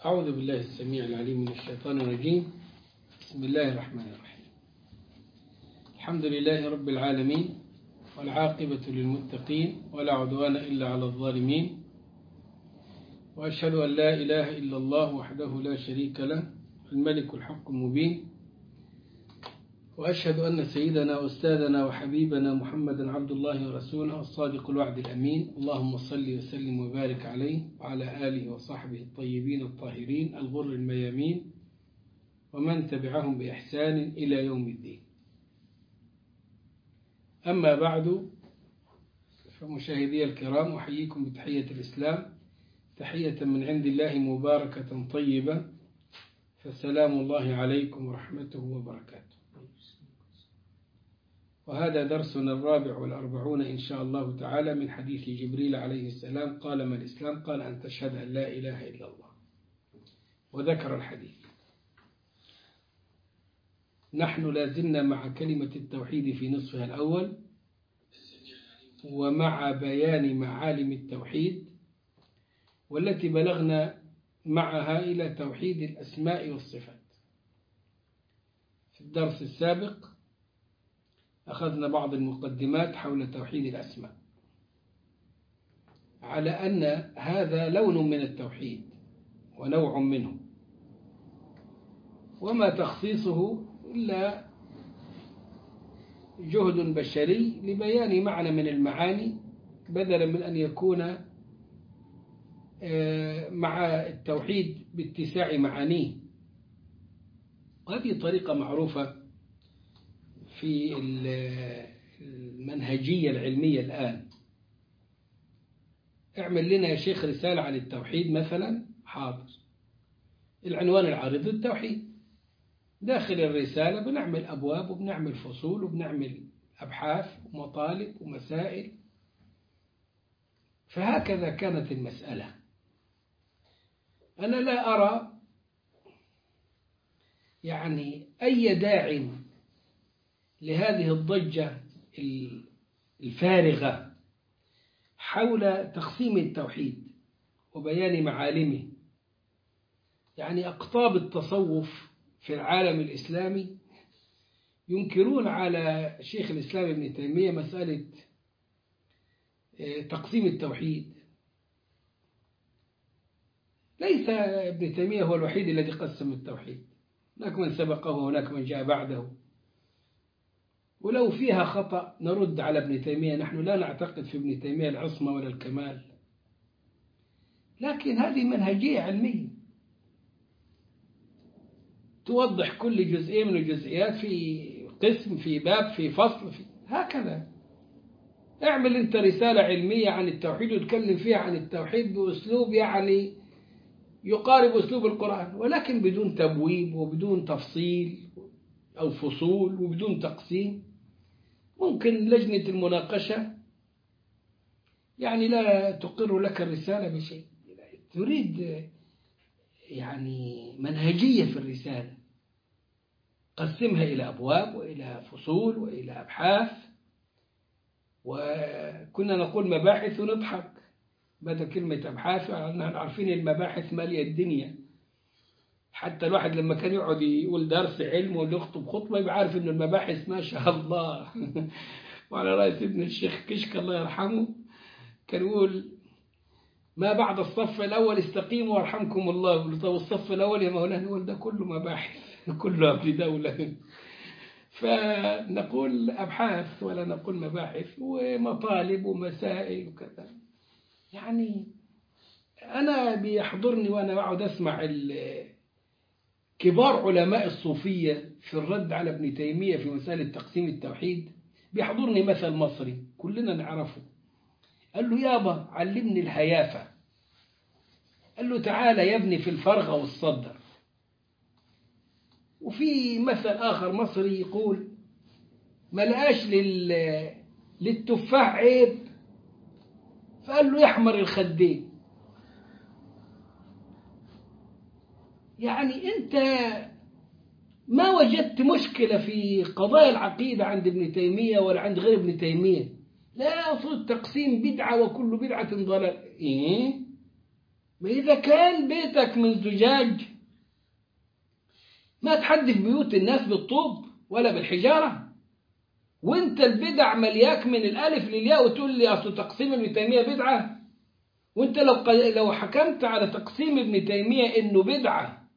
أعوذ بالله السميع العليم من الشيطان الرجيم. بسم الله الرحمن الرحيم. الحمد لله رب العالمين، والعاقبة للمتقين، ولا عدوان إلا على الظالمين، وأشهد أن لا إله إلا الله وحده لا شريك له الملك الحق المبين، وأشهد أن سيدنا وأستاذنا وحبيبنا محمدا عبد الله ورسوله الصادق الوعد الأمين. اللهم صل وسلم وبارك عليه وعلى آله وصحبه الطيبين الطاهرين الغر الميامين، ومن تبعهم بإحسان إلى يوم الدين. أما بعد، فمشاهدي الكرام، أحييكم بتحية الإسلام، تحية من عند الله مباركة طيبة، فسلام الله عليكم ورحمته وبركاته. وهذا درسنا الرابع والأربعون إن شاء الله تعالى من حديث جبريل عليه السلام. قال: ما الإسلام؟ قال: أن تشهد أن لا إله إلا الله. وذكر الحديث. نحن لازلنا مع كلمة التوحيد في نصفها الأول، ومع بيان معالم التوحيد، والتي بلغنا معها إلى توحيد الأسماء والصفات. في الدرس السابق أخذنا بعض المقدمات حول توحيد الأسماء، على أن هذا لون من التوحيد ونوع منه، وما تخصيصه إلا جهد بشري لبيان معنى من المعاني، بدلا من أن يكون مع التوحيد باتساع معانيه. وهذه طريقة معروفة في المنهجية العلمية الآن. اعمل لنا يا شيخ رسالة عن التوحيد مثلا، حاضر، العنوان العريض التوحيد. داخل الرسالة بنعمل أبواب وبنعمل فصول وبنعمل أبحاث ومطالب ومسائل. فهكذا كانت المسألة. أنا لا أرى يعني أي داعي لهذه الضجة الفارغة حول تقسيم التوحيد وبيان معالمه. يعني أقطاب التصوف في العالم الإسلامي ينكرون على شيخ الإسلام ابن تيمية مسألة تقسيم التوحيد. ليس ابن تيمية هو الوحيد الذي قسم التوحيد، هناك من سبقه وهناك من جاء بعده، ولو فيها خطأ نرد على ابن تيمية. نحن لا نعتقد في ابن تيمية العصمة ولا الكمال، لكن هذه منهجية علمية توضح كل جزئية من الجزئيات في قسم، في باب، في فصل، في هكذا. اعمل انت رسالة علمية عن التوحيد وتكلم فيها عن التوحيد بأسلوب يعني يقارب أسلوب القرآن، ولكن بدون تبويب وبدون تفصيل أو فصول وبدون تقسيم. ممكن لجنة المناقشة يعني لا تقر لك الرسالة بشيء، تريد يعني منهجية في الرسالة، قسمها إلى أبواب وإلى فصول وإلى أبحاث. وكنا نقول مباحث ونضحك بدل كلمة أبحاث، لأننا عارفين المباحث مالية الدنيا. حتى الواحد لما كان يقعد يقول درس علم ويخطب خطبة يبقى عارف إنه المباحث ما شاء الله. وعلى رأس ابن الشيخ كشك الله يرحمه كان يقول: ما بعد الصف الأول استقيموا وارحمكم الله. طب الصف الأول يا مولانا؟ نقول ده كله مباحث، كله قبل دولة. فنقول أبحاث ولا نقول مباحث، ومطالب ومسائل وكذا. يعني أنا بيحضرني وأنا أقعد أسمع كبار علماء الصوفية في الرد على ابن تيمية في مسألة تقسيم التوحيد، بيحضرني مثل مصري كلنا نعرفه. قال له: يابا علمني الهيافة. قال له: تعالى يا ابني في الفرغة والصدر. وفي مثل آخر مصري يقول: ما لقاش للتفاح عيب، فقال له: يحمر الخدين. يعني أنت ما وجدت مشكلة في قضايا العقيدة عند ابن تيمية ولا عند غير ابن تيمية. لا، أصل التقسيم بدعة وكل بدعة ضلال. إيه؟ ما إذا كان بيتك من زجاج ما تحدث بيوت الناس بالطوب ولا بالحجارة، وانت البدع ملياك من الألف للياء وتقول لي أصل تقسيم ابن تيمية بدعة. وانت لو حكمت على تقسيم ابن تيمية إنه بدعة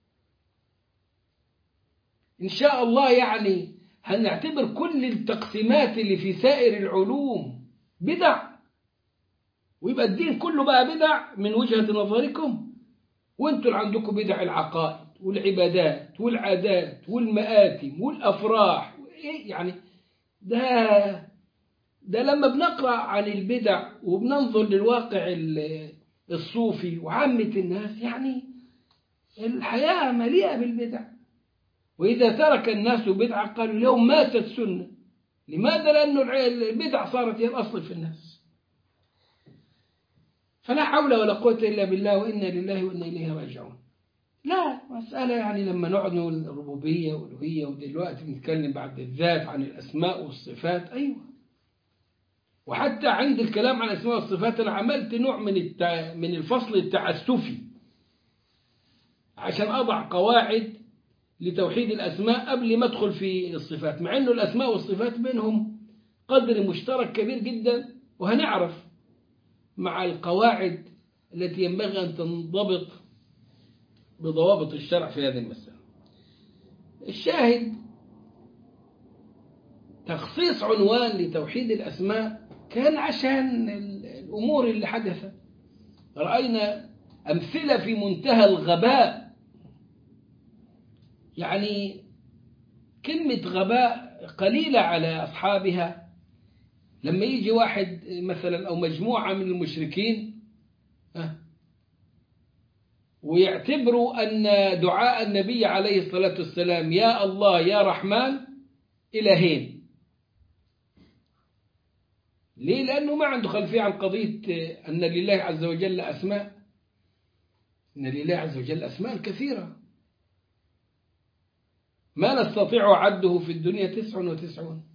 إن شاء الله يعني هنعتبر كل التقسيمات اللي في سائر العلوم بدع، ويبقى الدين كله بقى بدع من وجهة نظركم. وانتوا اللي عندكم بدع العقائد والعبادات والعادات والمآتم والأفراح إيه يعني. ده لما بنقرأ عن البدع وبننظر للواقع الصوفي وعامة الناس، يعني الحياة مليئة بالبدع. وإذا ترك الناس بدعة قالوا اليوم ماتت سنة. لماذا؟ لأن البدع صارت هي الأصل في الناس. فلا حول ولا قوة إلا بالله، وإنا لله وإنا إليه راجعون. لا مسألة يعني لما نقعد نقول الربوبية والألوهية، ودلوقتي بنتكلم بعد الذات عن الأسماء والصفات. أيوة، وحتى عند الكلام عن الأسماء والصفات أنا عملت نوع من الفصل التعسفي عشان أضع قواعد لتوحيد الأسماء قبل ما أدخل في الصفات، مع أنه الأسماء والصفات بينهم قدر مشترك كبير جدا، وهنعرف مع القواعد التي ينبغي أن تنضبط بضوابط الشرع في هذه المسألة. الشاهد تخصيص عنوان لتوحيد الأسماء كان عشان الأمور اللي حدثت. رأينا أمثلة في منتهى الغباء، يعني كلمة غباء قليلة على أصحابها. لما يجي واحد مثلا أو مجموعة من المشركين ويعتبروا أن دعاء النبي عليه الصلاة والسلام يا الله يا رحمن إلهين. ليه؟ لأنه ما عنده خلفية عن قضية أن لله عز وجل أسماء، أن لله عز وجل أسماء كثيرة ما نستطيع عده في الدنيا 99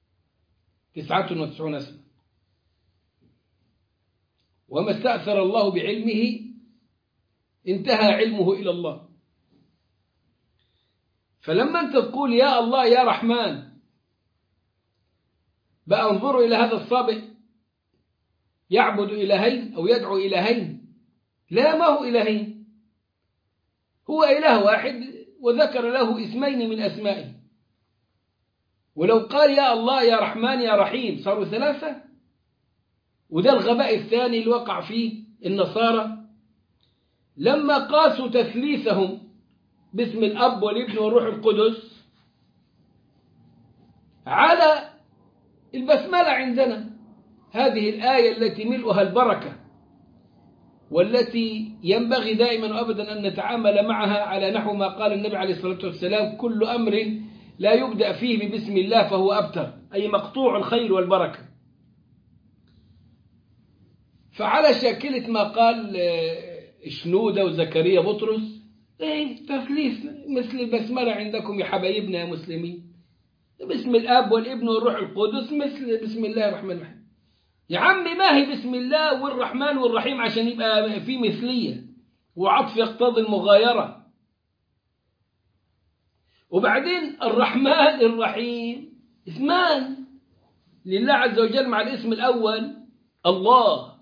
اسما. وما استأثر الله بعلمه انتهى علمه إلى الله. فلما أنت تقول يا الله يا رحمن، بقى انظروا إلى هذا الصابئ يعبد إلهين أو يدعو إلهين. لا، ما هو إلهين، هو إله واحد وذكر له اسمين من أسمائه. ولو قال يا الله يا رحمن يا رحيم صاروا ثلاثة. وده الغباء الثاني اللي وقع فيه النصارى لما قاسوا تثليثهم باسم الأب والابن والروح القدس على البسملة عندنا، هذه الآية التي ملؤها البركة والتي ينبغي دائما وأبدا أن نتعامل معها على نحو ما قال النبي عليه الصلاة والسلام: كل أمر لا يبدأ فيه ببسم الله فهو أبتر، أي مقطوع الخير والبركة. فعلى شاكلة ما قال شنودة وزكريا بطرس تثليث مثل البسملة عندكم يا حبايبنا يا مسلمين، باسم الأب والابن والروح القدس مثل بسم الله الرحمن الرحيم. يا عمي ما هي بسم الله والرحمن والرحيم عشان يبقى في مثلية وعطف يقتضي المغايرة. وبعدين الرحمن الرحيم اسمان لله عز وجل مع الاسم الأول الله،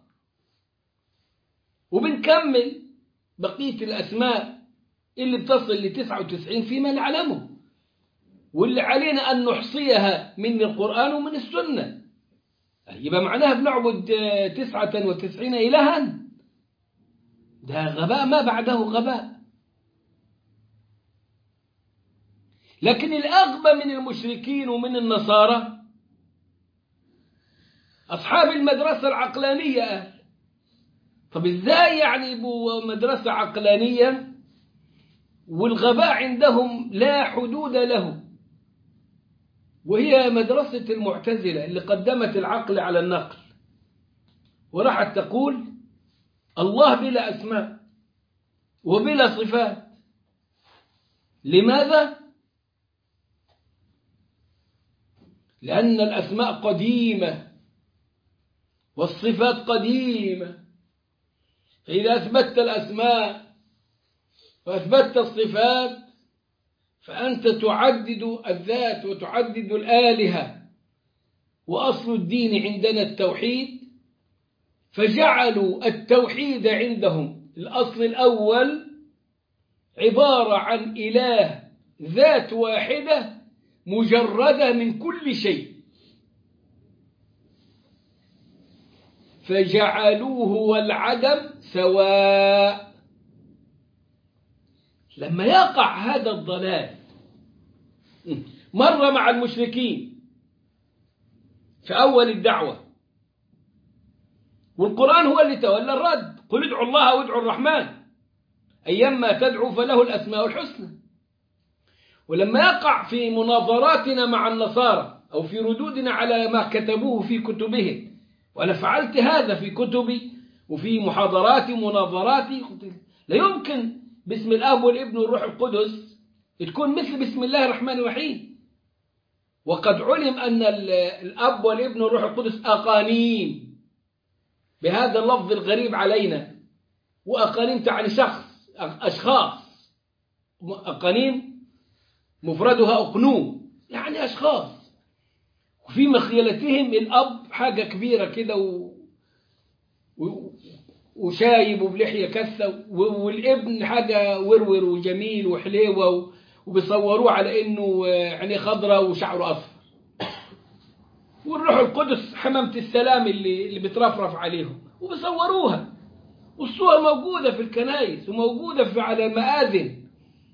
وبنكمل بقية الأسماء اللي بتصل ل99 فيما نعلمه، واللي علينا أن نحصيها من القرآن ومن السنة. يبقى معناها بنعبد 99 إلها. ده غباء ما بعده غباء. لكن الأغبى من المشركين ومن النصارى أصحاب المدرسة العقلانية. طب إزاي يعني يبقوا مدرسة عقلانية والغباء عندهم لا حدود له؟ وهي مدرسة المعتزلة اللي قدمت العقل على النقل، وراحت تقول الله بلا أسماء وبلا صفات. لماذا؟ لأن الأسماء قديمة والصفات قديمة، فإذا أثبتت الأسماء وأثبتت الصفات فأنت تعدد الذات وتعدد الآلهة، وأصل الدين عندنا التوحيد، فجعلوا التوحيد عندهم الأصل الأول عبارة عن إله ذات واحدة مجردة من كل شيء، فجعلوه والعدم سواء. لما يقع هذا الضلال مر مع المشركين في أول الدعوة، والقرآن هو اللي تولى الرد، قل ادعوا الله وادعوا الرحمن أيما تدعوا فله الأسماء الحسنى. ولما يقع في مناظراتنا مع النصارى أو في ردودنا على ما كتبوه في كتبهم، وأنا فعلت هذا في كتبي وفي محاضراتي ومناظراتي، لا يمكن باسم الأب والابن والروح القدس تكون مثل بسم الله الرحمن الرحيم. وقد علم أن الأب والابن والروح القدس أقانيم بهذا اللفظ الغريب علينا، وأقانيم تعني شخص، أشخاص، أقانيم مفردها أقنوم يعني أشخاص، وفي مخيلتهم الأب حاجة كبيرة كده وشايب وبلحية كثة، والابن حاجة ورور وجميل وحليوة، وبيصوروه على إنه عينيه خضراء وشعره أصفر، والروح القدس حمامة السلام اللي بترفرف عليهم وبيصوروها، والصور موجودة في الكنائس وموجودة على المآذن،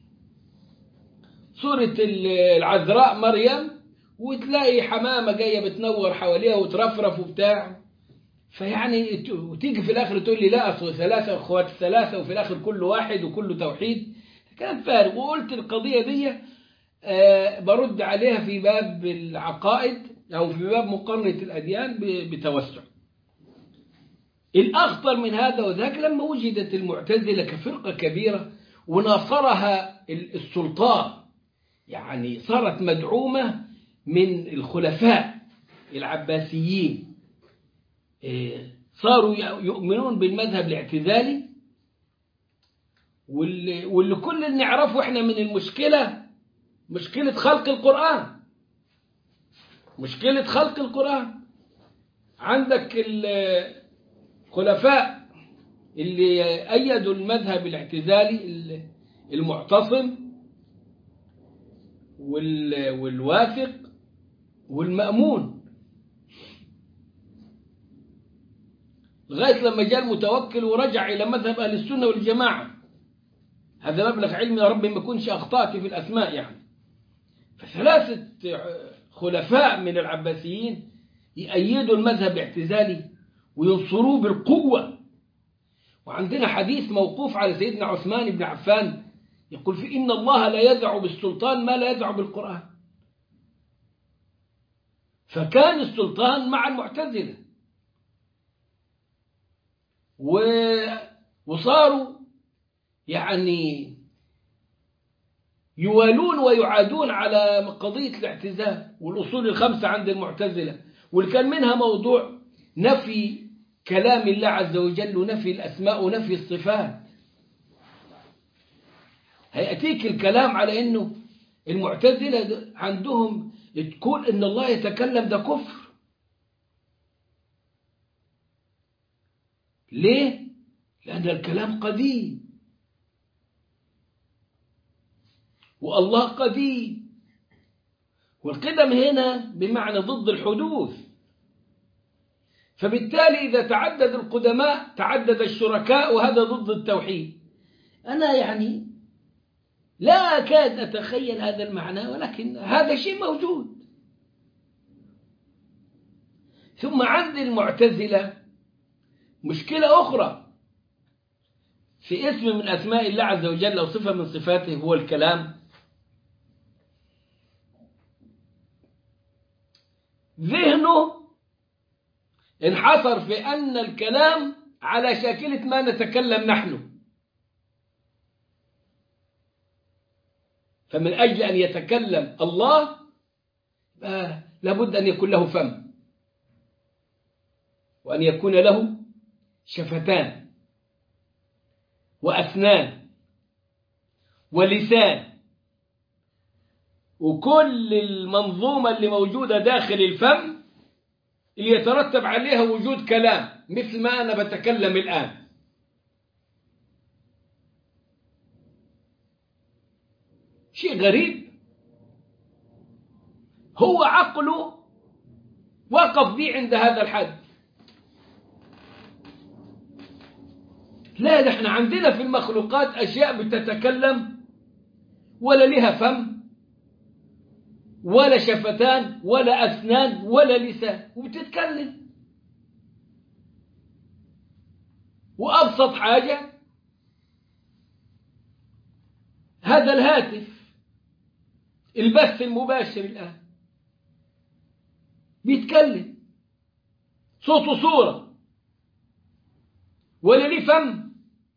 صورة العذراء مريم وتلاقي حمامة جاية بتنور حواليها وترفرف وبتاع، فيعني وتيجي في الآخر تقول لي لا أصل ثلاثة أخوات ثلاثة وفي الآخر كل واحد وكله توحيد، كان فارغ. وقلت القضية دي برد عليها في باب العقائد أو في باب مقارنة الأديان بتوسع. الأخطر من هذا وذاك لما وجدت المعتزلة كفرقة كبيرة وناصرها السلطان، يعني صارت مدعومة من الخلفاء العباسيين، صاروا يؤمنون بالمذهب الاعتزالي، واللي كل نعرفه احنا من المشكلة مشكلة خلق القرآن، مشكلة خلق القرآن. عندك الخلفاء اللي أيدوا المذهب الاعتزالي المعتصم والواثق والمأمون، لغاية لما جاء المتوكل ورجع إلى مذهب أهل السنة والجماعة. هذا مبلغ علمي يا رب ما يكونش أخطأت في الأسماء يعني. فثلاثة خلفاء من العباسيين يأيدوا المذهب الاعتزالي وينصروه بالقوة. وعندنا حديث موقوف على سيدنا عثمان بن عفان يقول في إن الله لا يدع بالسلطان ما لا يدع بالقرآن. فكان السلطان مع المعتزلة وصاروا يعني يوالون ويعادون على قضية الاعتزال والأصول الخمسة عند المعتزلة، واللي كان منها موضوع نفي كلام الله عز وجل ونفي الأسماء ونفي الصفات. هيأتيك الكلام على أنه المعتزلة عندهم تكون أن الله يتكلم ده كفر. ليه؟ لأن الكلام قديم والله قديم، والقدم هنا بمعنى ضد الحدوث، فبالتالي إذا تعدد القدماء تعدد الشركاء، وهذا ضد التوحيد. أنا يعني لا أكاد أتخيل هذا المعنى، ولكن هذا شيء موجود. ثم عند المعتزلة مشكلة أخرى في اسم من أسماء الله عز وجل أو صفة من صفاته هو الكلام. ذهنه انحصر في أن الكلام على شاكلة ما نتكلم نحن، فمن أجل أن يتكلم الله لابد أن يكون له فم وأن يكون له شفتان وأسنان ولسان، وكل المنظومة اللي موجودة داخل الفم اللي يترتب عليها وجود كلام مثل ما أنا بتكلم الآن. شيء غريب، هو عقله وقف بيه عند هذا الحد. لا، ده احنا عندنا في المخلوقات أشياء بتتكلم ولا لها فم ولا شفتان ولا أسنان ولا لسان وبتتكلم. وأبسط حاجة هذا الهاتف، البث المباشر الآن بيتكلم صوت وصورة، ولا ليه فم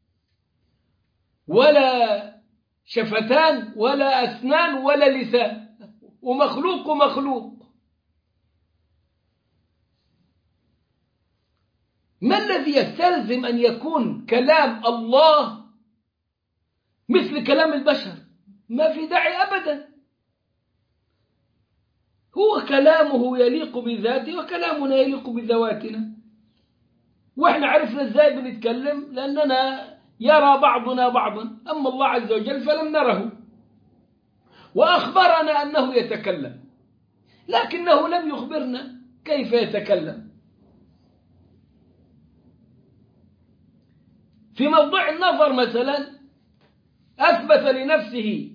ولا شفتان ولا أسنان ولا لسان، ومخلوق. ما الذي يستلزم أن يكون كلام الله مثل كلام البشر؟ ما في داعي أبدا. هو كلامه يليق بذاته وكلامنا يليق بذواتنا، وإحنا عرفنا إزاي بنتكلم لأننا يرى بعضنا بعضا، أما الله عز وجل فلم نره، وأخبرنا أنه يتكلم لكنه لم يخبرنا كيف يتكلم. في موضوع النظر مثلا أثبت لنفسه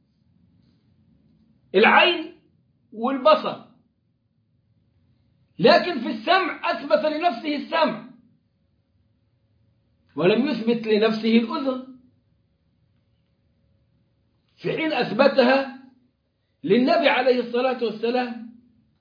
العين والبصر، لكن في السمع أثبت لنفسه السمع ولم يثبت لنفسه الأذن، في حين أثبتها للنبي عليه الصلاة والسلام.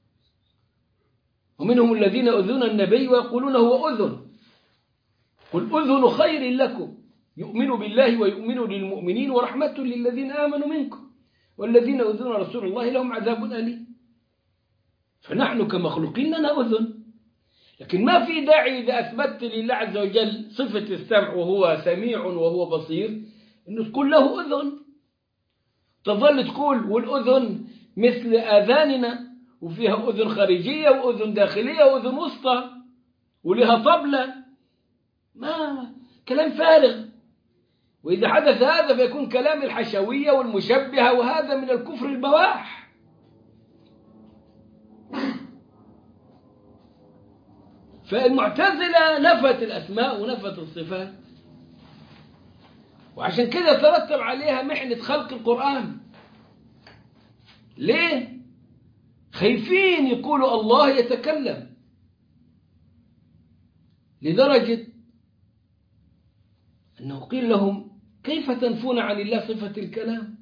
ومنهم الذين يؤذون النبي ويقولون هو أذن، قل أذن خير لكم يؤمن بالله ويؤمن للمؤمنين ورحمة للذين آمنوا منكم والذين يؤذون رسول الله لهم عذاب أليم. فنحن كمخلوقين لنا أذن، لكن ما في داعي إذا أثبت لله عز وجل صفة السمع وهو سميع وهو بصير أنه تقول له أذن، تظل تقول والأذن مثل آذاننا، وفيها أذن خارجية وأذن داخلية وأذن وسطى ولها طبلة. ما كلام فارغ. وإذا حدث هذا فيكون كلام الحشوية والمشبهة، وهذا من الكفر البواح. فالمعتزلة نفت الأسماء ونفت الصفات، وعشان كده ترتب عليها محنة خلق القرآن. ليه؟ خايفين يقولوا الله يتكلم، لدرجة أنه قيل لهم كيف تنفون عن الله صفة الكلام؟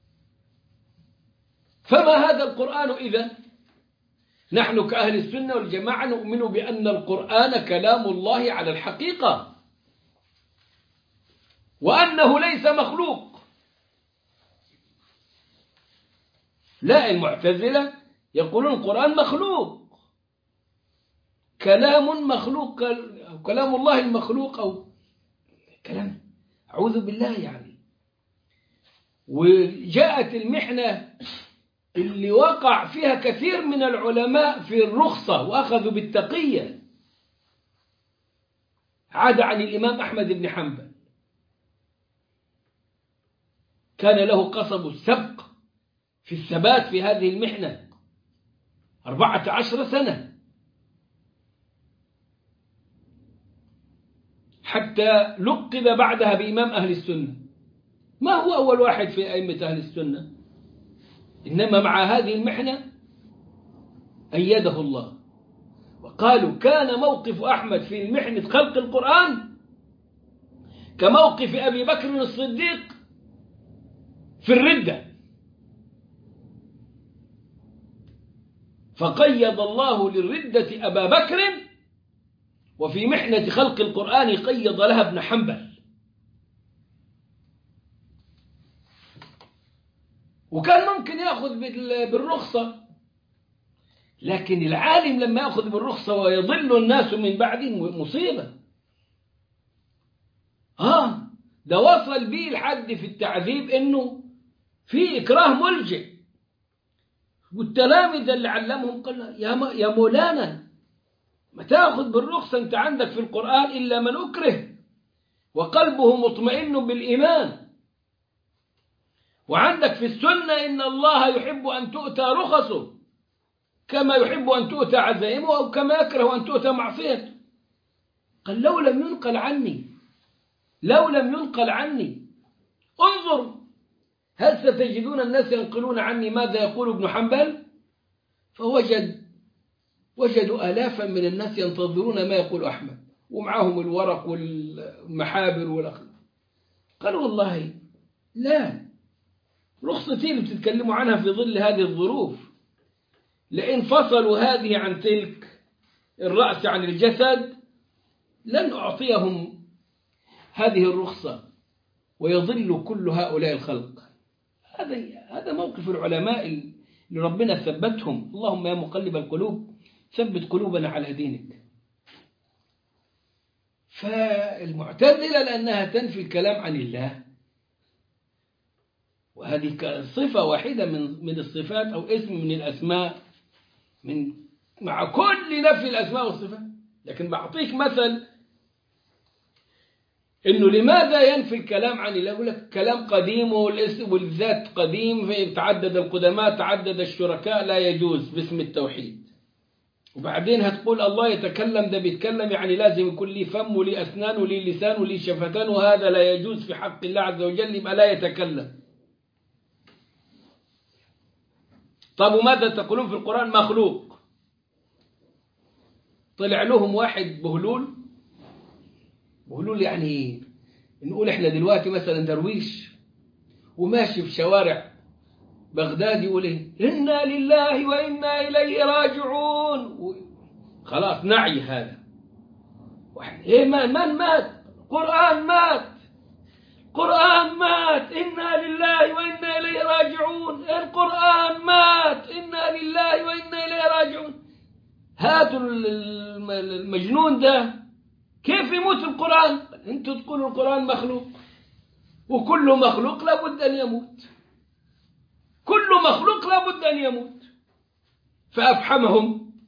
فما هذا القرآن إذن؟ نحن كأهل السنة والجماعة نؤمن بأن القرآن كلام الله على الحقيقة، وأنه ليس مخلوق. لا، المعتزلة يقولون القرآن مخلوق، كلام مخلوق، كلام الله المخلوق، أو كلام أعوذ بالله يعني. وجاءت المحنة اللي وقع فيها كثير من العلماء في الرخصة وأخذوا بالتقية. عاد عن الإمام أحمد بن حنبل، كان له قصب السبق في الثبات في هذه المحنة 14 سنة، حتى لقب بعدها بإمام أهل السنة. ما هو أول واحد في أئمة أهل السنة، إنما مع هذه المحنة أيده الله. وقالوا كان موقف أحمد في محنة خلق القرآن كموقف أبي بكر الصديق في الردة، فقيض الله للردة أبا بكر، وفي محنة خلق القرآن قيض لها ابن حنبل. وكان ممكن يأخذ بالرخصة، لكن العالم لما يأخذ بالرخصة ويضل الناس من بعده مصيبة. ده وصل بيه الحد في التعذيب إنه في إكراه ملجئ. والتلامذة اللي علمهم قال يا مولانا ما تأخذ بالرخصة، أنت عندك في القرآن إلا من أكره وقلبه مطمئن بالإيمان، وعندك في السنة إن الله يحب أن تؤتى رخصه كما يحب أن تؤتى عزائمه أو كما يكره أن تؤتى معصيته. قال لو لم ينقل عني انظر هل ستجدون الناس ينقلون عني ماذا يقول ابن حنبل؟ وجدوا آلافا من الناس ينتظرون ما يقول أحمد ومعهم الورق والمحابر والأخلاق. قالوا والله لا، رخصتي اللي بتتكلموا عنها في ظل هذه الظروف، لئن فصلوا هذه عن تلك، الرأس عن الجسد، لن أعطيهم هذه الرخصة ويضل كل هؤلاء الخلق. هذا موقف العلماء اللي ربنا ثبتهم. اللهم يا مقلب القلوب ثبت قلوبنا على دينك. فالمعتزلة لأنها تنفي الكلام عن الله، وهذه صفة واحدة من الصفات أو اسم من الأسماء مع كل نفي الأسماء والصفات. لكن بعطيك مثل إنه لماذا ينفي الكلام عن الله؟ يقول لك كلام قديم والاسم والذات قديم، تعدد القدماء تعدد الشركاء، لا يجوز باسم التوحيد. وبعدين هتقول الله يتكلم، ده بيتكلم يعني لازم يكون لي فم ولي أسنان ولي لسان ولي شفتان، وهذا لا يجوز في حق الله عز وجل، يبقى لا يتكلم. طب وماذا تقولون في القرآن؟ مخلوق. طلع لهم واحد بهلول يعني نقول احنا دلوقتي مثلا درويش وماشي في شوارع بغداد يقول ايه إنا لله وإنا إليه راجعون، خلاص نعي هذا. ايه من مات؟ قرآن مات إنا لله وإنا إليه راجعون، القرآن مات إنا لله وإنا إليه راجعون. هاتوا المجنون ده كيف يموت القرآن؟ انتوا تقولوا القرآن مخلوق، وكل مخلوق لابد أن يموت، كل مخلوق لابد أن يموت. فأفحمهم.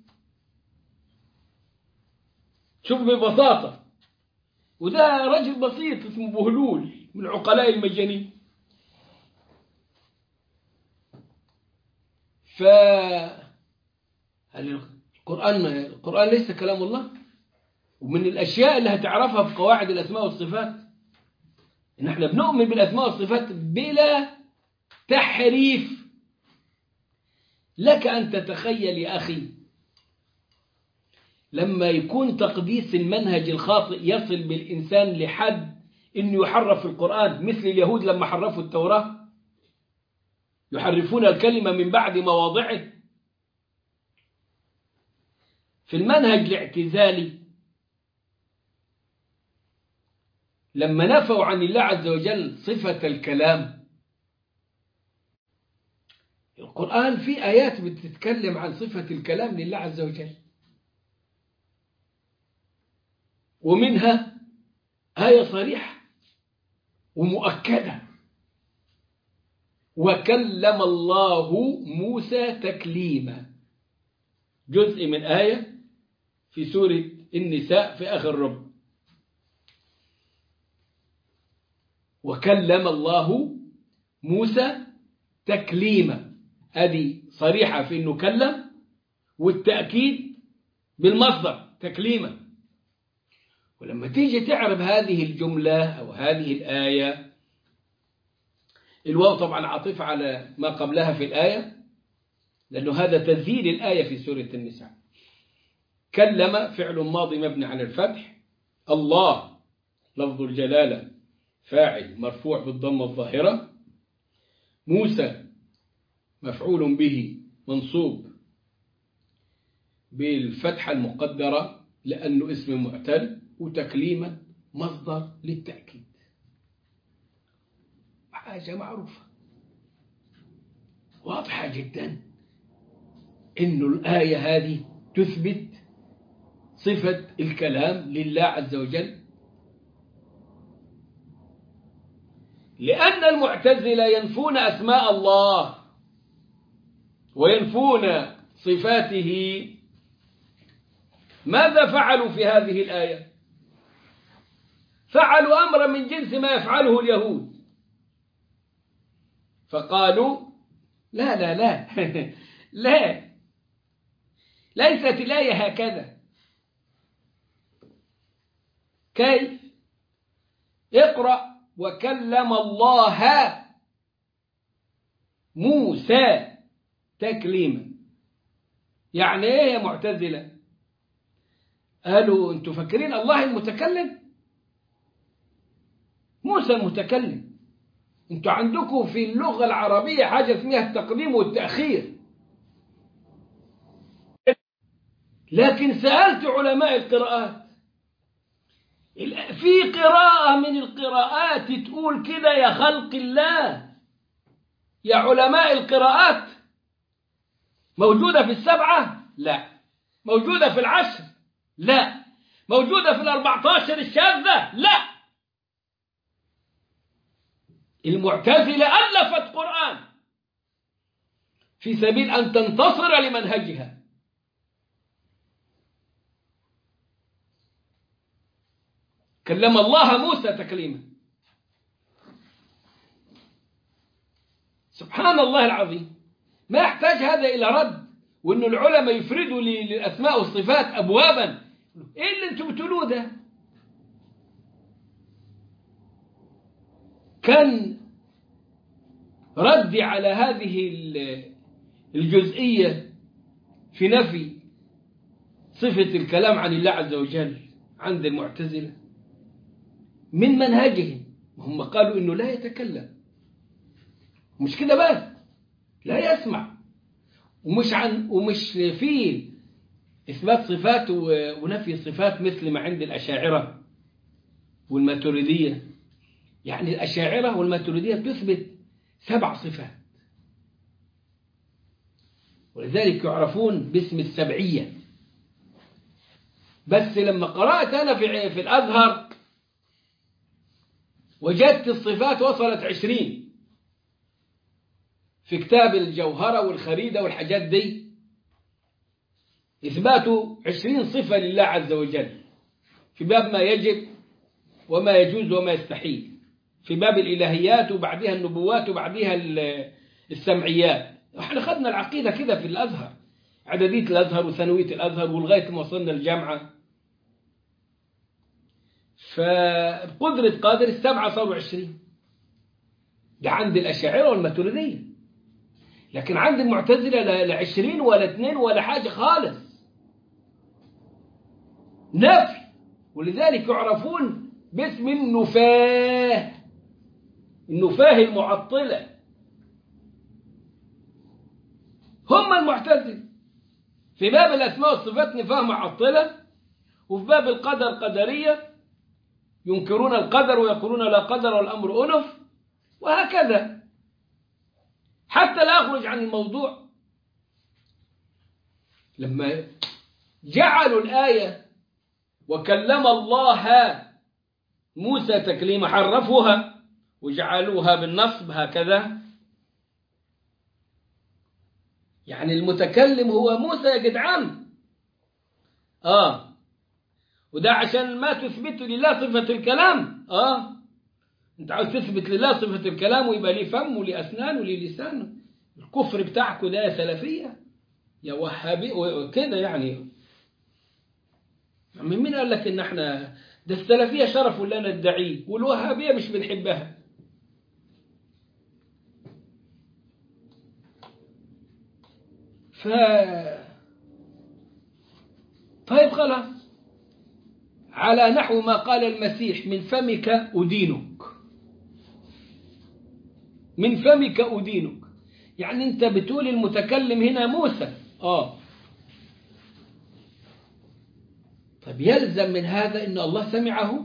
شوف ببساطة، وده رجل بسيط اسمه بهلول من عقلاء المجانين. القرآن ليس كلام الله. ومن الأشياء اللي هتعرفها في قواعد الأسماء والصفات إن احنا بنؤمن بالأسماء والصفات بلا تحريف. لك أن تتخيل يا أخي لما يكون تقديس المنهج الخاطئ يصل بالإنسان لحد إنه يحرف القرآن، مثل اليهود لما حرفوا التوراة يحرفون الكلمة من بعد مواضعه. في المنهج الاعتزالي لما نفوا عن الله عز وجل صفة الكلام، القرآن في آيات بتتكلم عن صفة الكلام لله عز وجل، ومنها آية صريحة ومؤكدة: وكلم الله موسى تكليما، جزء من آية في سورة النساء في آخر ربع. وكلم الله موسى تكليما، هذه صريحة في أنه كلم، والتأكيد بالمصدر تكليما. ولما تيجي تعرف هذه الجملة أو هذه الآية، الواو طبعا عاطفة على ما قبلها في الآية، لأنه هذا تسجيل الآية في سورة النساء. كلم فعل ماضي مبني على الفتح، الله لفظ الجلالة فاعل مرفوع بالضمة الظاهرة، موسى مفعول به منصوب بالفتحة المقدرة لأنه اسم معتل، وتكليما مصدر للتأكيد. حاجة معروفة واضحة جدا إنه الآية هذه تثبت صفة الكلام لله عز وجل. لأن المعتزلة ينفون أسماء الله وينفون صفاته. ماذا فعلوا في هذه الآية؟ فعلوا أمرا من جنس ما يفعله اليهود، فقالوا لا لا لا لا، ليست الآية هكذا. كيف؟ اقرأ وكلم الله موسى تكليما. يعني ايه يا معتزلة؟ قالوا انتوا فاكرين الله المتكلم؟ موسى المتكلم. انتوا عندكم في اللغة العربية حاجة اسمها التقديم والتأخير. لكن سألت علماء القراءات، في قراءة من القراءات تقول كده يا خلق الله يا علماء القراءات؟ موجودة في السبعة؟ لا. موجودة في العشر؟ لا. موجودة في 14 الشاذة؟ لا. المعتزلة ألفت قرآن في سبيل أن تنتصر لمنهجها. كلم الله موسى تكليما. سبحان الله العظيم، ما يحتاج هذا إلى رد، وأن العلماء يفردوا للأسماء والصفات أبوابا. إيه اللي أنتم بتقولوه ده؟ كان ردي على هذه الجزئية في نفي صفة الكلام عن الله عز وجل عند المعتزلة من منهجهم. هم قالوا إنه لا يتكلم، مش كده بس، لا يسمع، ومش في إثبات صفات ونفي صفات مثل ما عند الأشاعرة والماتريدية. يعني الأشاعرة والماتريدية تثبت 7 صفات، ولذلك يعرفون باسم السبعية. بس لما قرأت أنا في الأزهر وجدت الصفات وصلت 20 في كتاب الجوهرة والخريدة والحاجات دي، إثبات 20 صفة لله عز وجل في باب ما يجب وما يجوز وما يستحيل، في باب الإلهيات وبعدها النبوات وبعدها السمعيات. احنا خدنا العقيدة كده في الأزهر، إعدادية الأزهر وثانوية الأزهر ولغاية ما وصلنا الجامعة. فقدرة قادر 7 صاروا 20. ده عند الأشاعرة والماتريدية. لكن عند المعتزلة لا 20 ولا 2 ولا حاجة خالص، نفي. ولذلك يعرفون باسم النفاه، النفاه المعطلة. هم المعتزلة في باب الأسماء والصفات نفاه معطلة، وفي باب القدر قدرية ينكرون القدر ويقولون لا قدر والأمر أنف، وهكذا حتى لا أخرج عن الموضوع. لما جعلوا الآية وكلم الله موسى تكليما حرفوها وجعلوها بالنصب هكذا، يعني المتكلم هو موسى يا جدعان. وده عشان ما تثبت لله صفة الكلام. انت عاوز تثبت لله صفة الكلام ويبقى ليه فم وليه أسنان وليه لسان. الكفر بتاعكم ده يا سلفية يا وهابي وكده يعني. مين قال لك ان احنا ده السلفية شرف لا ندعيه والوهابية مش بنحبها؟ طيب خلاص، على نحو ما قال المسيح من فمك أدينك، من فمك أدينك. يعني أنت بتقول المتكلم هنا موسى. طيب يلزم من هذا أن الله سمعه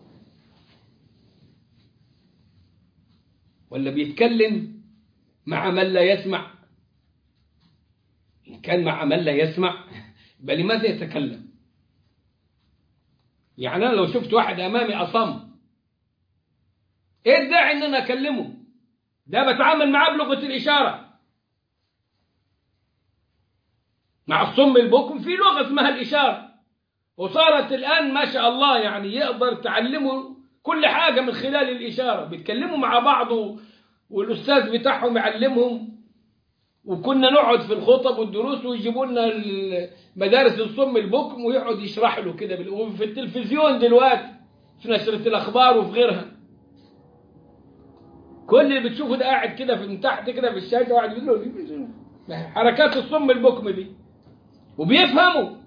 ولا بيتكلم مع من لا يسمع؟ إن كان مع من لا يسمع يبقى لماذا يتكلم؟ يعني أنا لو شفت واحد أمامي أصم ايه الداعي ان انا اكلمه؟ ده بتعامل معاه بلغة الإشارة. مع الصم البكم في لغة اسمها الإشارة، وصارت الآن ما شاء الله يعني يقدر تعلمه كل حاجة من خلال الإشارة. بيتكلموا مع بعض والأستاذ بتاعهم يعلمهم. وكنا نقعد في الخطب والدروس ويجيبوا لنا مدارس الصم البكم ويقعد يشرح له كده. وفي التلفزيون دلوقتي في نشرة الأخبار وفي غيرها، كل اللي بتشوفه ده قاعد كده من تحت كده في الشاشة وقاعد يقول له حركات الصم البكم دي وبيفهموا.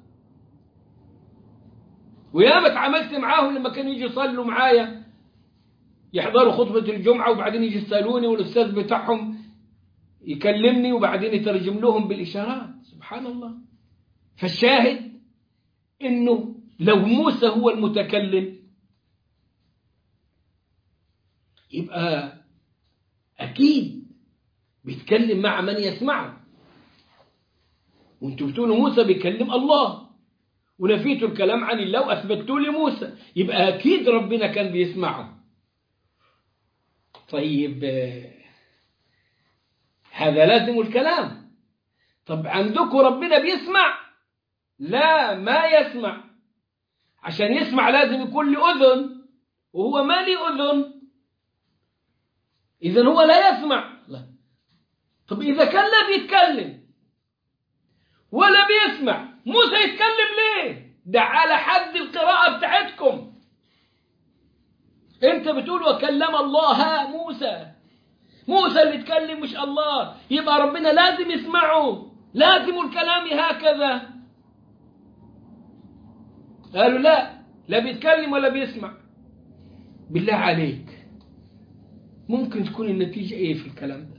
وياما اتعاملت معاهم لما كانوا يجي يصلوا معايا يحضروا خطبة الجمعة وبعدين يجي يسألوني والأستاذ بتاعهم يكلمني وبعدين يترجم لهم بالإشارات. سبحان الله. فالشاهد إنه لو موسى هو المتكلم يبقى أكيد بيتكلم مع من يسمعه. وانتوا بتقولوا موسى بيكلم الله ونفيتوا الكلام عن الله وأثبتوا لموسى، يبقى أكيد ربنا كان بيسمعه. طيب هذا لازم الكلام. طب عندكم ربنا بيسمع؟ لا، ما يسمع. عشان يسمع لازم يكون له أذن، وهو ما له أذن، إذن هو لا يسمع. لا. طب إذا كان لا بيتكلم ولا بيسمع، موسى يتكلم ليه؟ ده على حد القراءة بتاعتكم. انت بتقول وكلم الله موسى، موسى اللي يتكلم مش الله، يبقى ربنا لازم يسمعه، لازم الكلام هكذا. قالوا لا بيتكلم ولا بيسمع. بالله عليك ممكن تكون النتيجة ايه في الكلام ده؟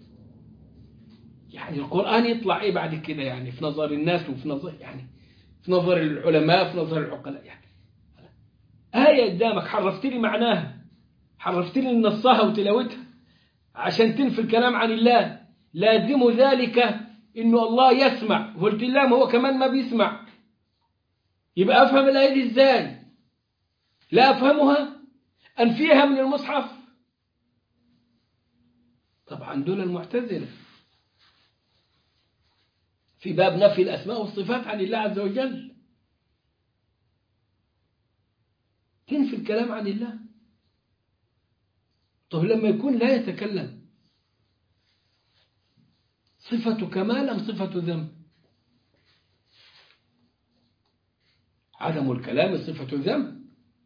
يعني القرآن يطلع ايه بعد كده يعني في نظر الناس وفي نظر في نظر العلماء في نظر العقلاء؟ يعني آية قدامك حرفت لي معناها، حرفت لي نصها وتلاوتها عشان تنفي الكلام عن الله. لازم ذلك إنه الله يسمع، قلت الله ما هو كمان ما بيسمع. يبقى أفهم الآية دي إزاي؟ لا أفهمها، أنفيها من المصحف. طبعا دول المعتزلة في باب نفي الأسماء والصفات عن الله عز وجل، تنفي الكلام عن الله. طب لما يكون لا يتكلم، صفة كمال أم صفة ذم؟ عدم الكلام صفة ذم.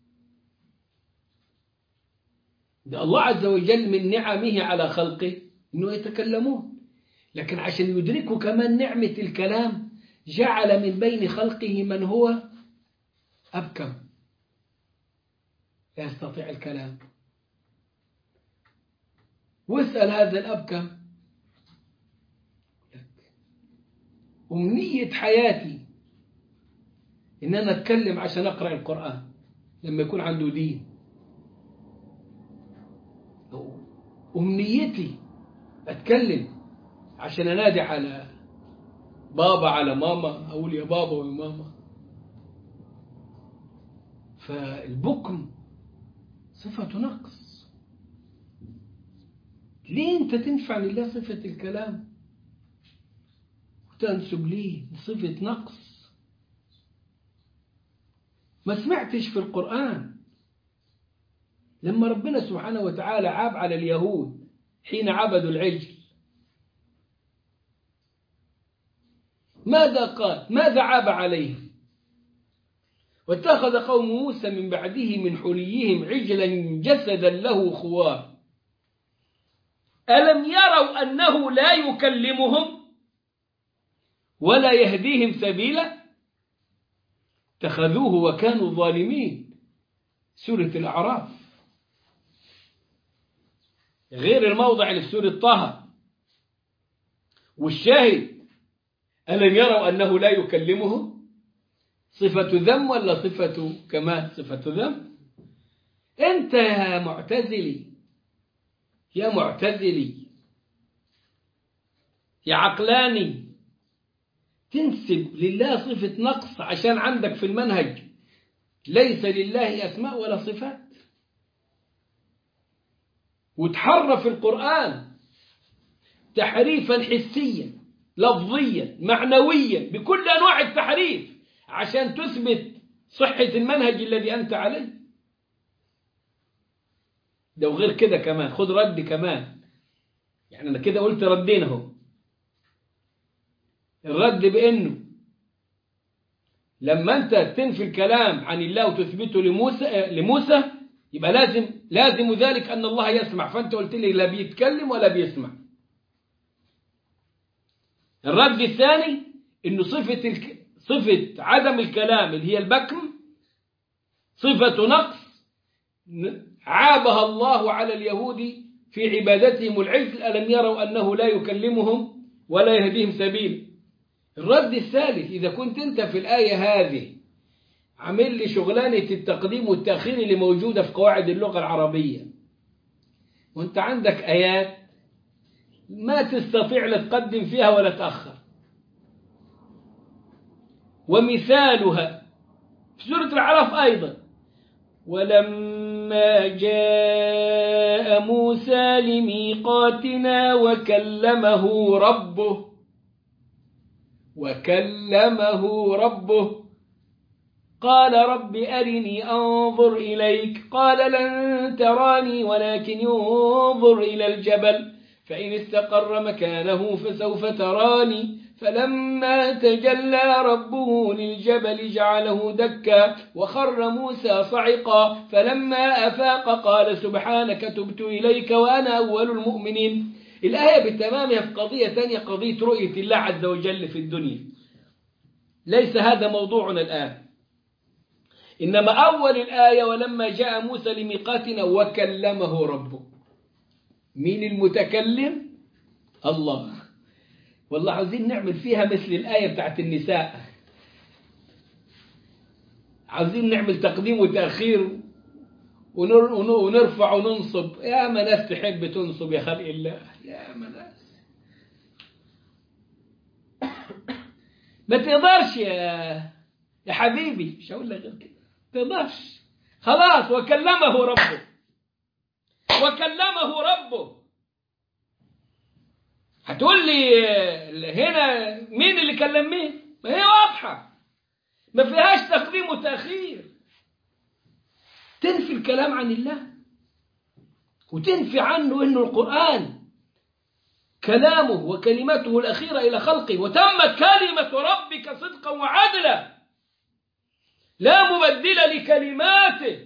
ده الله عز وجل من نعمه على خلقه إنه يتكلمون، لكن عشان يدركوا كمان نعمة الكلام جعل من بين خلقه من هو أبكم لا يستطيع الكلام. واسأل هذا الأبكم أمنية حياتي إن أنا أتكلم عشان أقرأ القرآن لما يكون عنده دين. أمنيتي أتكلم عشان أنادي على بابا على ماما، أقول يا بابا ويا ماما. فالبكم صفة نقص. ليه أنت تنفع لله صفة الكلام وتنسب ليه صفة نقص؟ ما سمعتش في القرآن لما ربنا سبحانه وتعالى عاب على اليهود حين عبدوا العجل؟ ماذا قال؟ ماذا عاب عليهم؟ واتخذ قوم موسى من بعده من حليهم عجلا جسدا له خوار ألم يروا أنه لا يكلمهم ولا يهديهم سبيلا اتخذوه وكانوا ظالمين. سورة الأعراف غير الموضع اللي في سورة طه. والشاهد ألم يروا أنه لا يكلمهم صفة ذم ولا صفة كمال؟ صفة ذم. أنت يا معتزلي، يا معتزلي، يا عقلاني، تنسب لله صفة نقص عشان عندك في المنهج ليس لله أسماء ولا صفات. وتحرف القرآن تحريفا حسيا لفظيا معنويا بكل أنواع التحريف عشان تثبت صحة المنهج الذي أنت عليه. ده وغير كده كمان خد رد كمان، يعني أنا كده قلت ردين اهو. الرد بأنه لما أنت تنفي الكلام عن الله وتثبته لموسى يبقى لازم ذلك أن الله يسمع، فأنت قلت لي لا بيتكلم ولا بيسمع. الرد الثاني إنه صفة عدم الكلام اللي هي البكم صفة نقص عابها الله على اليهود في عبادتهم العجل، ألم يروا أنه لا يكلمهم ولا يهديهم سبيل. الرد الثالث، إذا كنت أنت في الآية هذه عامل لي شغلانة التقديم والتأخير اللي موجودة في قواعد اللغة العربية، وأنت عندك آيات ما تستطيع لا تقدم فيها ولا تأخر، ومثالها في سورة الأعراف أيضا: ولما جاء موسى لميقاتنا وكلمه ربه قال رب أرني أنظر إليك قال لن تراني ولكن انظر إلى الجبل فإن استقر مكانه فسوف تراني فلما تجلى ربه للجبل جعله دكا وخر موسى صعقا فلما أفاق قال سبحانك تبت إليك وأنا أول المؤمنين. الآية بتمامها في قضية ثانية، قضية رؤية الله عز وجل في الدنيا. ليس هذا موضوعنا الآن، إنما أول الآية: ولما جاء موسى لميقاتنا وكلمه ربه. مين المتكلم؟ الله. والله عاوزين نعمل فيها مثل الآية بتاعت النساء، عاوزين نعمل تقديم وتأخير ونرفع وننصب. يا ما ناس تحب تنصب يا خلق الله، يا ما ناس ما تقدرش يا حبيبي، مش هقول لك غير كده، ما تقدرش. خلاص وكلمه ربه. هتقول لي هنا مين اللي كلم مين؟ ما هي واضحة، ما فيهاش تقديم وتأخير. تنفي الكلام عن الله وتنفي عنه إنه القرآن كلامه وكلمته الأخيرة إلى خلقه، وتمت كلمة ربك صدقا وعدلا لا مبدل لكلماته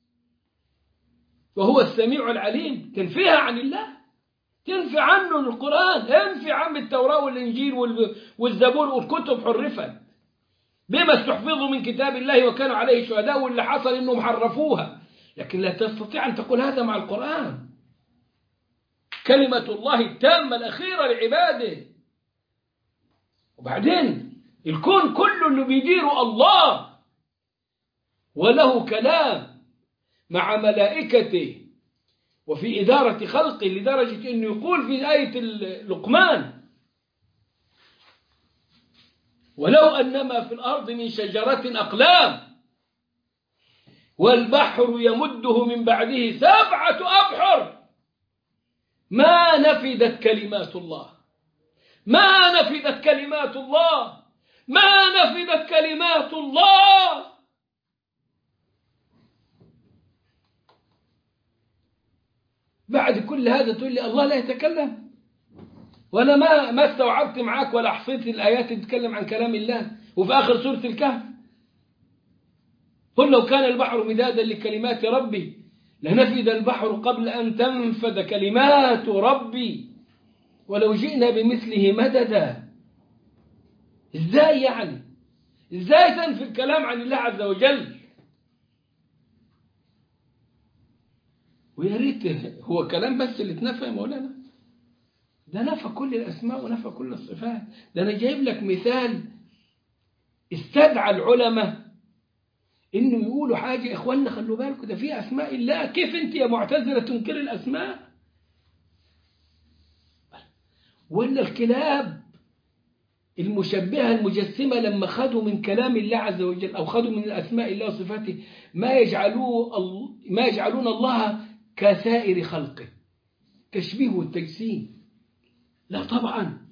وهو السميع العليم. تنفيها عن الله، تنفي عنه القرآن، انفي عن التوراة والإنجيل والزبور والكتب حرفت بما استحفظوا من كتاب الله وكانوا عليه شهداء، واللي حصل إنهم حرفوها، لكن لا تستطيع أن تقول هذا مع القرآن. كلمة الله التامة الأخيرة لعباده. وبعدين الكون كله اللي بيديره الله، وله كلام مع ملائكته وفي إدارة خلقه، لدرجة أنه يقول في آية لقمان: ولو أنما في الأرض من شجرة أقلام والبحر يمده من بعده 7 أبحر ما نفدت كلمات الله، ما نفدت كلمات الله، ما نفدت كلمات الله. بعد كل هذا تقول لي الله لا يتكلم؟ وأنا ما استوعبت معاك ولا حفظت الآيات اللي تتكلم عن كلام الله. وفي آخر سورة الكهف: قل لو كان البحر مدادا لكلمات ربي لنفد البحر قبل أن تنفد كلمات ربي ولو جئنا بمثله مددا. إزاي يعني؟ إزاي تنفي الكلام عن الله عز وجل؟ ويا ريت هو كلام بس اللي اتنفى يا مولانا، ده نفى كل الأسماء ونفى كل الصفات. ده أنا جايب لك مثال استدعى العلماء إنه يقولوا حاجة. إخواننا خلوا بالكم، ده في أسماء الله، كيف أنت يا معتزلة تنكر الأسماء؟ ولا الكلاب المشبهة المجسمة لما خدوا من كلام الله عز وجل أو خدوا من الأسماء الله وصفاته ما يجعلون الله كسائر خلقه، التشبيه والتجسيم، لا طبعا.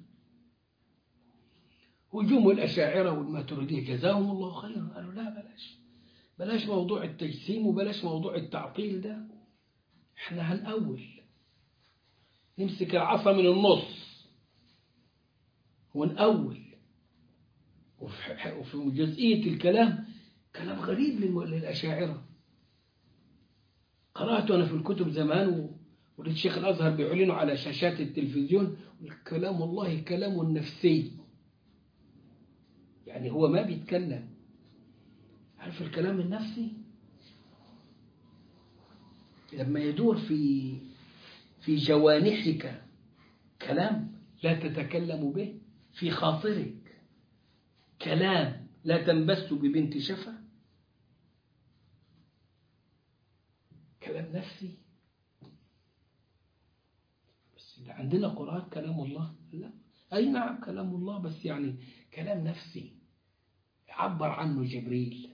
هجوم الأشاعرة والماتريدية جزاهم الله خيرا، قالوا لا بلاش موضوع التجسيم وبلاش موضوع التعطيل ده، احنا هنأول، نمسك العصا من النص ونأول. وفي جزئية الكلام كلام غريب للأشاعرة. قرأت أنا في الكتب زمان ولقيت شيخ الأزهر بيعلنوا على شاشات التلفزيون كلام الله كلام نفسي، يعني هو ما بيتكلم. عارف الكلام النفسي لما يدور في جوانحك كلام لا تتكلم به، في خاطرك كلام لا تنبث ببنت شفا، كلام نفسي. بس عندنا قرآن كلام الله؟ لا، أي نعم كلام الله، بس يعني كلام نفسي عبر عنه جبريل،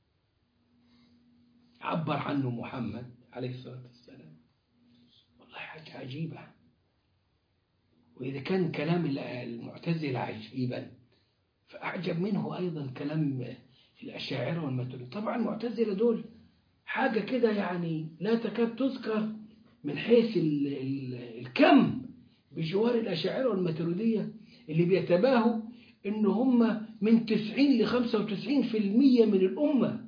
عبر عنه محمد عليه الصلاة والسلام. والله حاجة عجيبة. وإذا كان كلام المعتزلة عجيبا فأعجب منه أيضا كلام الأشاعرة والماتريدية. طبعا المعتزلة دول حاجة كده يعني لا تكاد تذكر من حيث الكم بجوار الأشاعرة والماتريدية اللي بيتباهوا إن هم من 90 ل 95% من الأمة،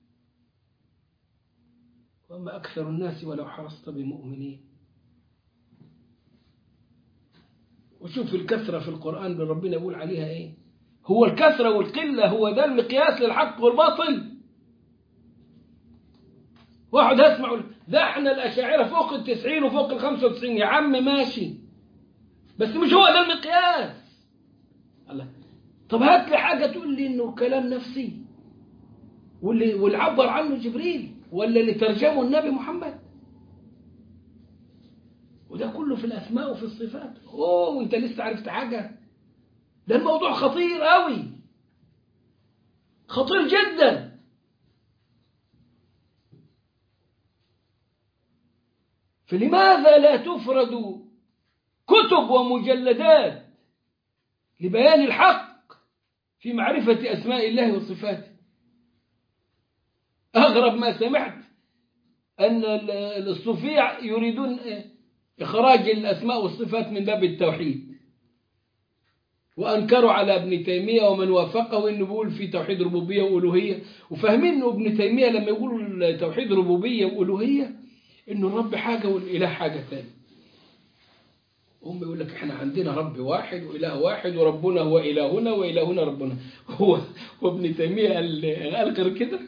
وما أكثر الناس ولو حرصت بمؤمنين. وشوف الكثرة في القرآن ربنا يقول عليها إيه؟ هو الكثرة والقلة هو ده المقياس للحق والباطل؟ واحد يسمع ده احنا الأشاعرة فوق 90 وفوق 95، يا عم ماشي، بس مش هو ده المقياس. الله، طب هات لي حاجة تقول لي إنه كلام نفسي واللي عبر عنه جبريل ولا اللي ترجمه النبي محمد. وده كله في الأسماء وفي الصفات. وانت لسه عرفت حاجة؟ ده الموضوع خطير قوي، خطير جدا. فلماذا لا تفرد كتب ومجلدات لبيان الحق في معرفة أسماء الله وصفاته؟ أغرب ما سمعت أن الصوفية يريدون إخراج الأسماء والصفات من باب التوحيد، وأنكروا على ابن تيمية ومن وافقه إنه بيقول في توحيد ربوبية وألوهية، وفاهمين إنه ابن تيمية لما يقول توحيد ربوبية وألوهية إنه الرب حاجة والإله حاجة ثانية. هم يقول لك إحنا عندنا رب واحد وإله واحد وربنا هو إلهنا وإلهنا ربنا. هو ابن تيمية قال غير كده؟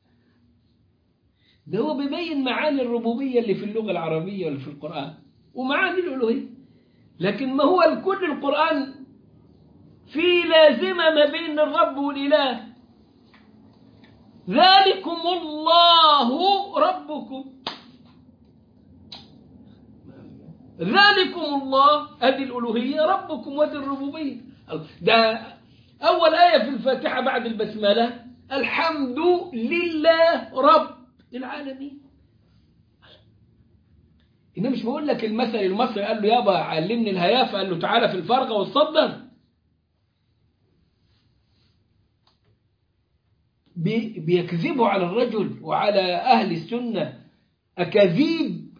ده هو بيبين معاني الربوبية اللي في اللغة العربية واللي في القرآن ومعاني الألوهية. لكن ما هو كل القرآن في لازمة ما بين الرب والإله. ذلكم الله ربكم، ذلكم الله هذه الألوهية، ربكم وهذه الربوبية. ده أول آية في الفاتحة بعد البسملة، الحمد لله رب العالمين. إنه مش بقول لك المثل المصري قال له يابا علمني الهيافة، قال له تعالى في الفرقة والصدر. بيكذبوا على الرجل وعلى أهل السنة أكاذيب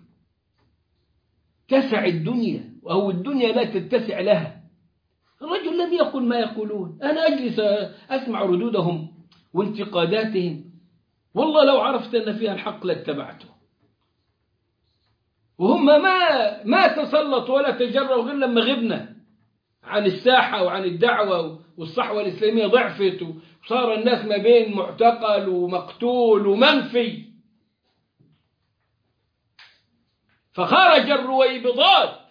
تسع الدنيا، وهو الدنيا لا تتسع لها. الرجل لم يقل ما يقولون، أنا أجلس أسمع ردودهم وانتقاداتهم، والله لو عرفت أن فيها الحق لاتبعته. وهم ما تسلطوا ولا تجرؤوا غير لما غبنا عن الساحة وعن الدعوة، والصحوة الإسلامية ضعفت وصار الناس ما بين معتقل ومقتول ومنفي. فخرج الرويبضات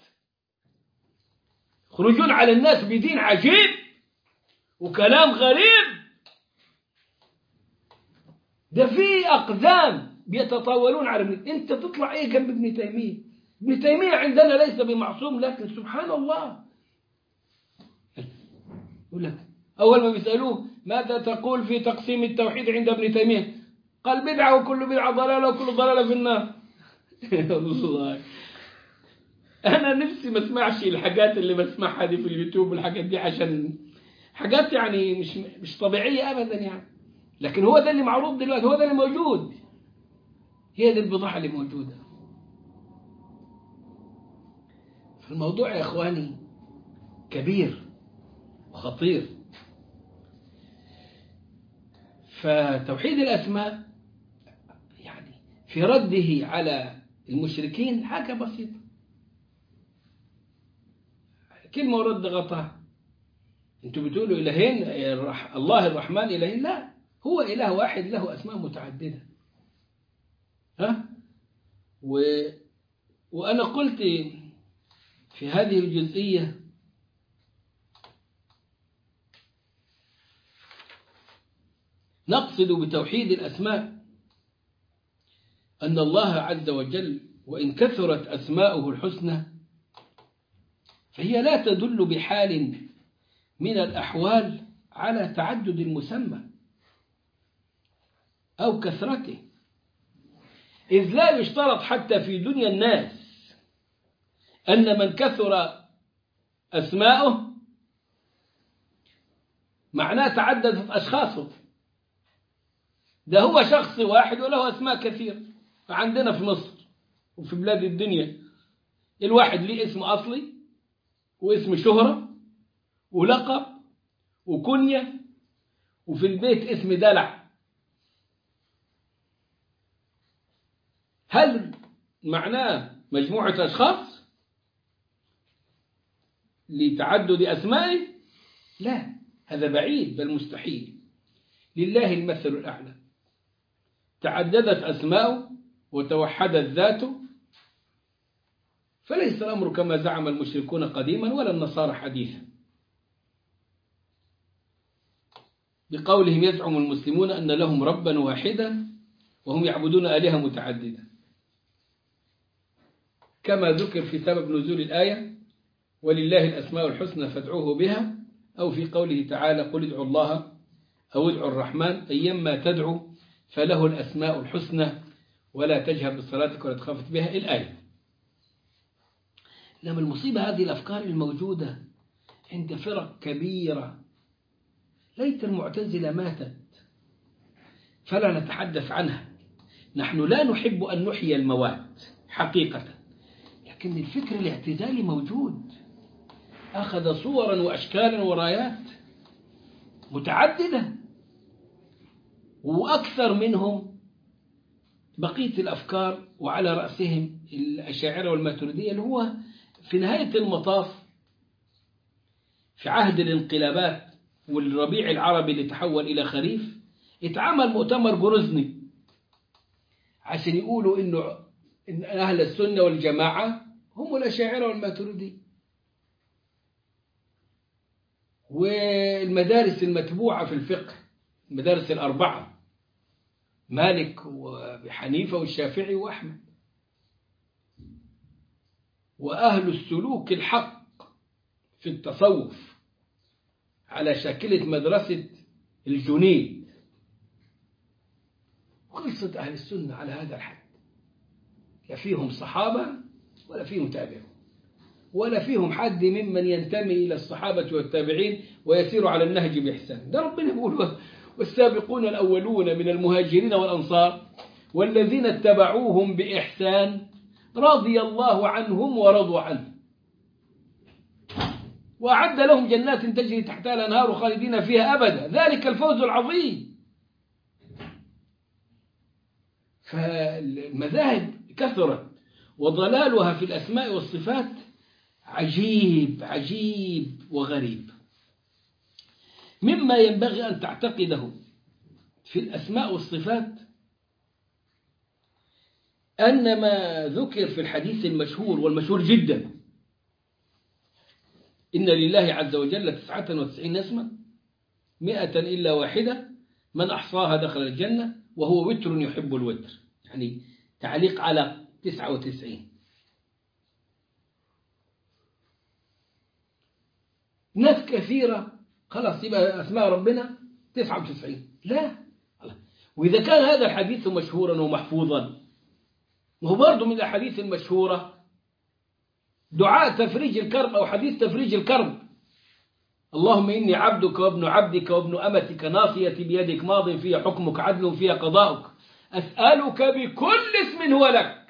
خرجون على الناس بدين عجيب وكلام غريب. ده في أقدام بيتطاولون على انت تطلع ايه جنب ابن تيمية؟ ابن تيمية عندنا ليس بمعصوم، لكن سبحان الله يقول لك أول ما بيسألوه ماذا تقول في تقسيم التوحيد عند ابن تيمية؟ قال بدعة وكل بدعة ضلالة وكل ضلالة في النار. الله، أنا نفسي ما اسمعش الحاجات اللي بسمعها دي في اليوتيوب والحاجات دي، عشان حاجات يعني مش طبيعية أبدا يعني. لكن هو ده اللي معروض دلوقتي، هو ده اللي موجود، هي دي البضاعة اللي موجودة. فالموضوع يا إخواني كبير وخطير. فتوحيد الأسماء يعني في رده على المشركين حاجة بسيطة، كلمة ورد غطاها. انتوا بتقولوا إلهين، الله الرحمن إلهين، لا، هو إله واحد له أسماء متعددة. ها؟ وأنا قلت في هذه الجزئية نقصد بتوحيد الأسماء أن الله عز وجل وإن كثرت أسماؤه الحسنى فهي لا تدل بحال من الأحوال على تعدد المسمى أو كثرته، إذ لا يشترط حتى في دنيا الناس أن من كثر أسماؤه معناه تعددت أشخاصه. ده هو شخص واحد وله أسماء كثيرة. فعندنا في مصر وفي بلاد الدنيا الواحد ليه اسم أصلي واسم شهرة ولقب وكنية، وفي البيت اسم دلع. هل معناه مجموعة أشخاص لتعدد أسمائه؟ لا، هذا بعيد بل مستحيل. لله المثل الأعلى، تعددت أسماؤه وتوحدت ذاته، فليس الأمر كما زعم المشركون قديما ولا النصارى حديثا بقولهم يزعم المسلمون أن لهم ربا واحدا وهم يعبدون آلهة متعددة، كما ذكر في سبب نزول الآية ولله الأسماء الحسنى فادعوه بها، أو في قوله تعالى قل ادعوا الله أو ادعوا الرحمن أيما تدعو فله الأسماء الحسنى ولا تجهر بصلاتك ولا تخافت بها الآية. لما المصيبة هذه الأفكار الموجودة عند فرق كبيرة، ليت المعتزلة ماتت فلا نتحدث عنها. نحن لا نحب أن نحيي الموات حقيقة، لكن الفكر الاعتزالي موجود، أخذ صورا وأشكالا ورايات متعددة، وأكثر منهم بقية الأفكار، وعلى رأسهم الأشاعرة والماتريدية، اللي هو في نهاية المطاف في عهد الانقلابات والربيع العربي اللي تحول إلى خريف اتعمل مؤتمر جروزني عشان يقولوا إن أهل السنة والجماعة هم الأشاعرة والماتريدية. والمدارس المتبوعة في الفقه المدارس الأربعة، مالك وحنيفة والشافعي وأحمد، وأهل السلوك الحق في التصوف على شاكلة مدرسة الجنيد، خلصت أهل السنة على هذا الحد، لا فيهم صحابة ولا فيهم تابعون ولا فيهم حد ممن ينتمي إلى الصحابة والتابعين ويسير على النهج بإحسان. ده ربنا يقول والسابقون الأولون من المهاجرين والأنصار والذين اتبعوهم بإحسان رضي الله عنهم ورضوا عنه وأعد لهم جنات تجري تحتها الأنهار خالدين فيها أبدا ذلك الفوز العظيم. فالمذاهب كثرت وضلالها في الأسماء والصفات عجيب عجيب وغريب. مما ينبغي أن تعتقده في الأسماء والصفات أن ما ذكر في الحديث المشهور والمشهور جدا إن لله عز وجل 99 اسما 100 إلا واحدة من أحصاها دخل الجنة وهو وتر يحب الوتر، يعني تعليق على 99. ناس كثيرة خلاص يبقى أسماء ربنا 99. لا، وإذا كان هذا الحديث مشهورا ومحفوظا، وهو برضه من الأحاديث المشهورة دعاء تفريج الكرب أو حديث تفريج الكرب. اللهم إني عبدك وابن عبدك وابن أمتك ناصيتي بيدك ماض في حكمك عدل فيها قضاؤك أسألك بكل اسم هو لك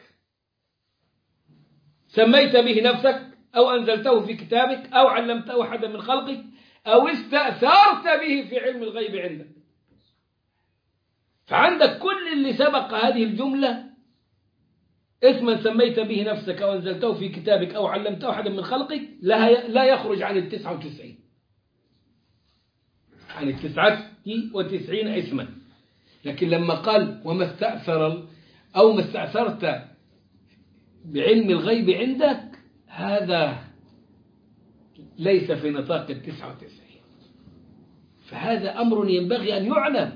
سميت به نفسك أو أنزلته في كتابك أو علمته أحدا من خلقك أو استأثرت به في علم الغيب عندك. فعندك كل اللي سبق هذه الجملة اسما سميت به نفسك أو أنزلته في كتابك أو علمته أحدا من خلقك لا يخرج عن 99، عن 99 اسما. لكن لما قال وما استأثر أو ما استأثرت بعلم الغيب عندك هذا ليس في نطاق 99. فهذا أمر ينبغي أن يعلم.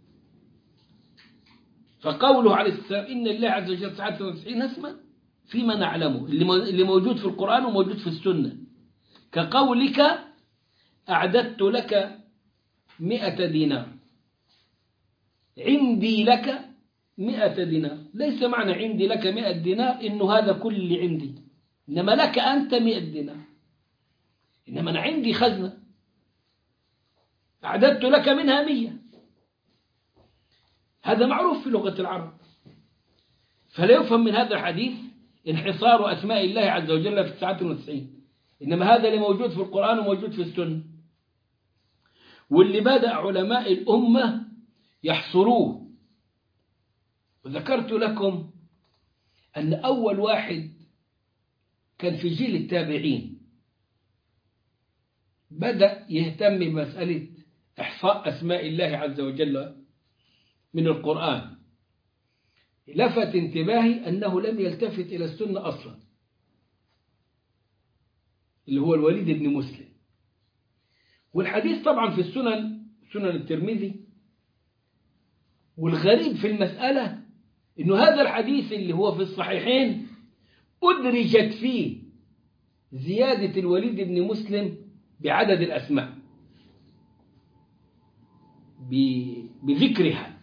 فقوله عليه السلام إن الله عز وجل 99 اسما فيما نعلمه اللي موجود في القرآن وموجود في السنة، كقولك أعددت لك 100 دينار، عندي لك 100 دينار. ليس معنى عندي لك 100 دينار إنه هذا كل اللي عندي، إنما لك أنت 100 دينار، إنما أنا عندي خزنة أعددت لك منها 100. هذا معروف في لغة العرب. فلا يفهم من هذا الحديث انحصار أسماء الله عز وجل في 99، إنما هذا اللي موجود في القرآن وموجود في السنة، واللي بدأ علماء الأمة يحصروه. وذكرت لكم أن أول واحد كان في جيل التابعين بدأ يهتم بمسألة إحصاء أسماء الله عز وجل من القرآن. لفت انتباهي أنه لم يلتفت إلى السنة أصلا، اللي هو الوليد بن مسلم. والحديث طبعا في السنن، سنن الترمذي. والغريب في المسألة أنه هذا الحديث اللي هو في الصحيحين أدرجت فيه زيادة الوليد بن مسلم بعدد الأسماء بذكرها.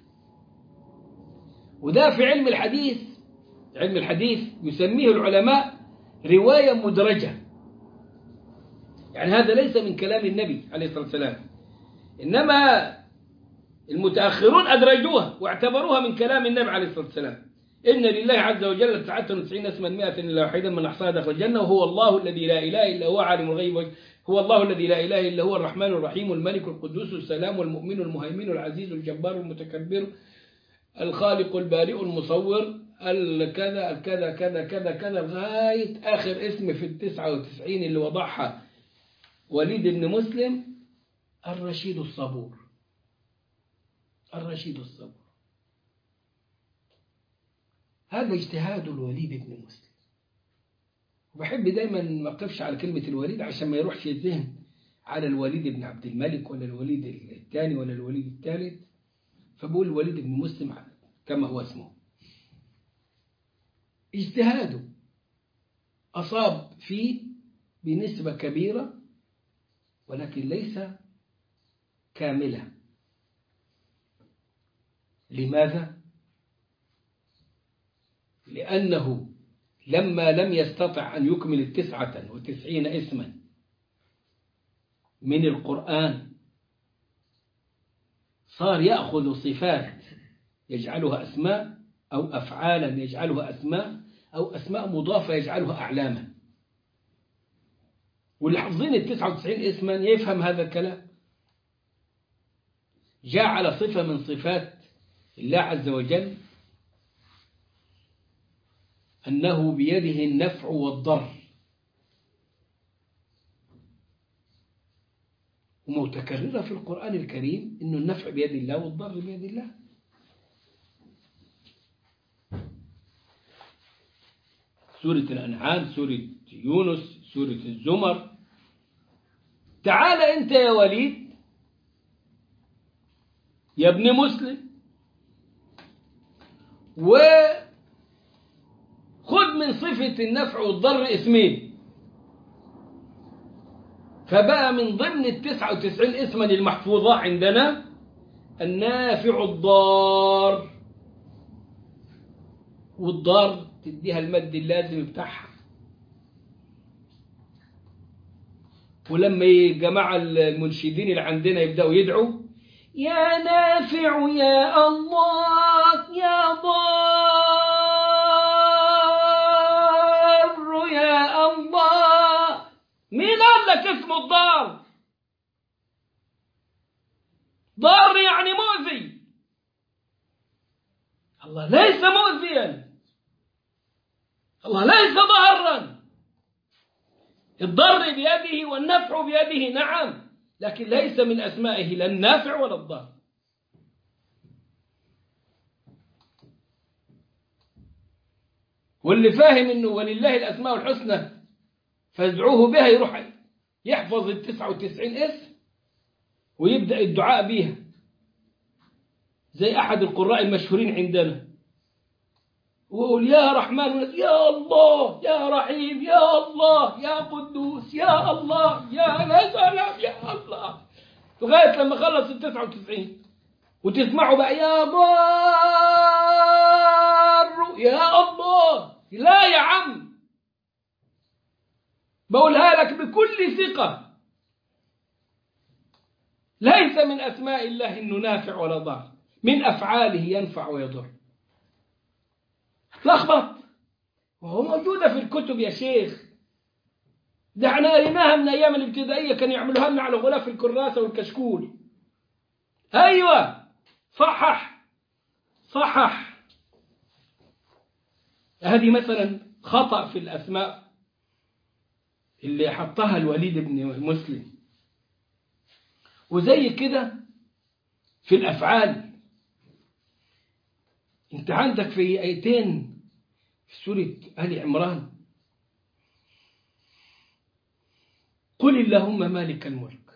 وده في علم الحديث، علم الحديث يسميه العلماء رواية مدرجة. يعني هذا ليس من كلام النبي عليه الصلاة والسلام، إنما المتأخرون أدرجوها واعتبروها من كلام النبي عليه الصلاة والسلام. إن لله عز وجل 99 اسما 100 إلا واحدا من أحصاها دخل الجنة، وهو الله الذي لا إله إلا هو عالم الغيب، هو الله الذي لا إله إلا هو الرحمن الرحيم الملك القدوس السلام والمؤمن المهيمن العزيز الجبار المتكبر الخالق البارئ المصور الكذا الكذا كذا كذا كذا لغاية آخر اسم في 99 اللي وضعها وليد بن مسلم، الرشيد الصبور. الرشيد الصبور هذا اجتهاد الوليد بن مسلم. وبحب دايما ما اقفش على كلمة الوليد عشان ما يروحش الذهن على الوليد بن عبد الملك ولا الوليد الثاني ولا الوليد الثالث، فبقول الوليد بن مسلم كما هو اسمه. اجتهاده أصاب فيه بنسبة كبيرة ولكن ليس كاملة. لماذا؟ لأنه لما لم يستطع أن يكمل 99 اسما من القرآن صار يأخذ صفات يجعلها أسماء أو أفعالا يجعلها أسماء أو أسماء مضافة يجعلها أعلاما. واللي حافظين 99 اسما يفهم هذا الكلام. جعل صفة من صفات الله عز وجل أنه بيده النفع والضر، ومتكررة في القرآن الكريم أنه النفع بيد الله والضر بيد الله. سورة الأنعام، سورة يونس، سورة الزمر. تعال أنت يا وليد يا ابن مسلم وخذ من صفة النفع والضر اسمين، فبقى من ضمن 99 اسما المحفوظة عندنا النافع الضار. والضار تديها المد اللازم بتاعها، ولما الجماعة المنشدين اللي عندنا يبدأوا يدعوا يا نافع يا الله يا ضار يا الله، مين قال لك اسمه الضار؟ ضار يعني مؤذي، الله ليس مؤذيا، الله ليس ضارا. الضر بيده والنفع بيده نعم، لكن ليس من أسمائه لا النافع ولا الضار. واللي فاهم انه ولله الأسماء الحسنى فادعوه بها يروح يحفظ 99 اسم ويبدأ الدعاء بيها، زي أحد القراء المشهورين عندنا، ويقول يا رحمن يا الله يا رحيم يا الله يا قدوس يا الله يا سلام يا الله، لغاية لما خلص 99 وتسمعوا بقى يا ضار يا الله. لا يا عم، بقولها لك بكل ثقة، ليس من أسماء الله إنه نافع ولا ضار، من أفعاله ينفع ويضر. تلخبط وهو موجودة في الكتب يا شيخ، ده احنا قريناها من أيام الابتدائية، كانوا يعملوها لنا على غلاف الكراسة والكشكول. أيوة صحح صحح. هذه مثلا خطأ في الأسماء اللي حطها الوليد بن مسلم. وزي كده في الأفعال، انت عندك في آيتين في سورة آل عمران قل اللهم مالك الملك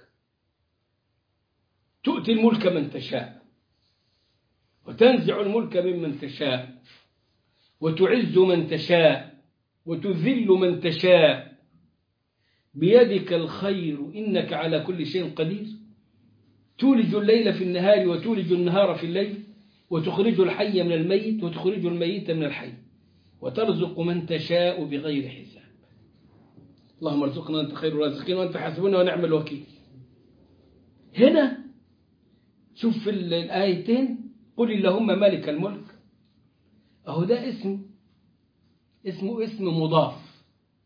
تؤتي الملك من تشاء وتنزع الملك ممن تشاء وتعز من تشاء وتذل من تشاء بيدك الخير إنك على كل شيء قدير تولج الليل في النهار وتولج النهار في الليل وتخرج الحي من الميت وتخرج الميت من الحي وترزق من تشاء بغير حساب. اللهم ارزقنا أنت خير الرازقين وأنت حسبنا ونعم الوكيل. هنا شوف في الآيتين قل اللهم مالك الملك، أهو ده اسمه اسم مضاف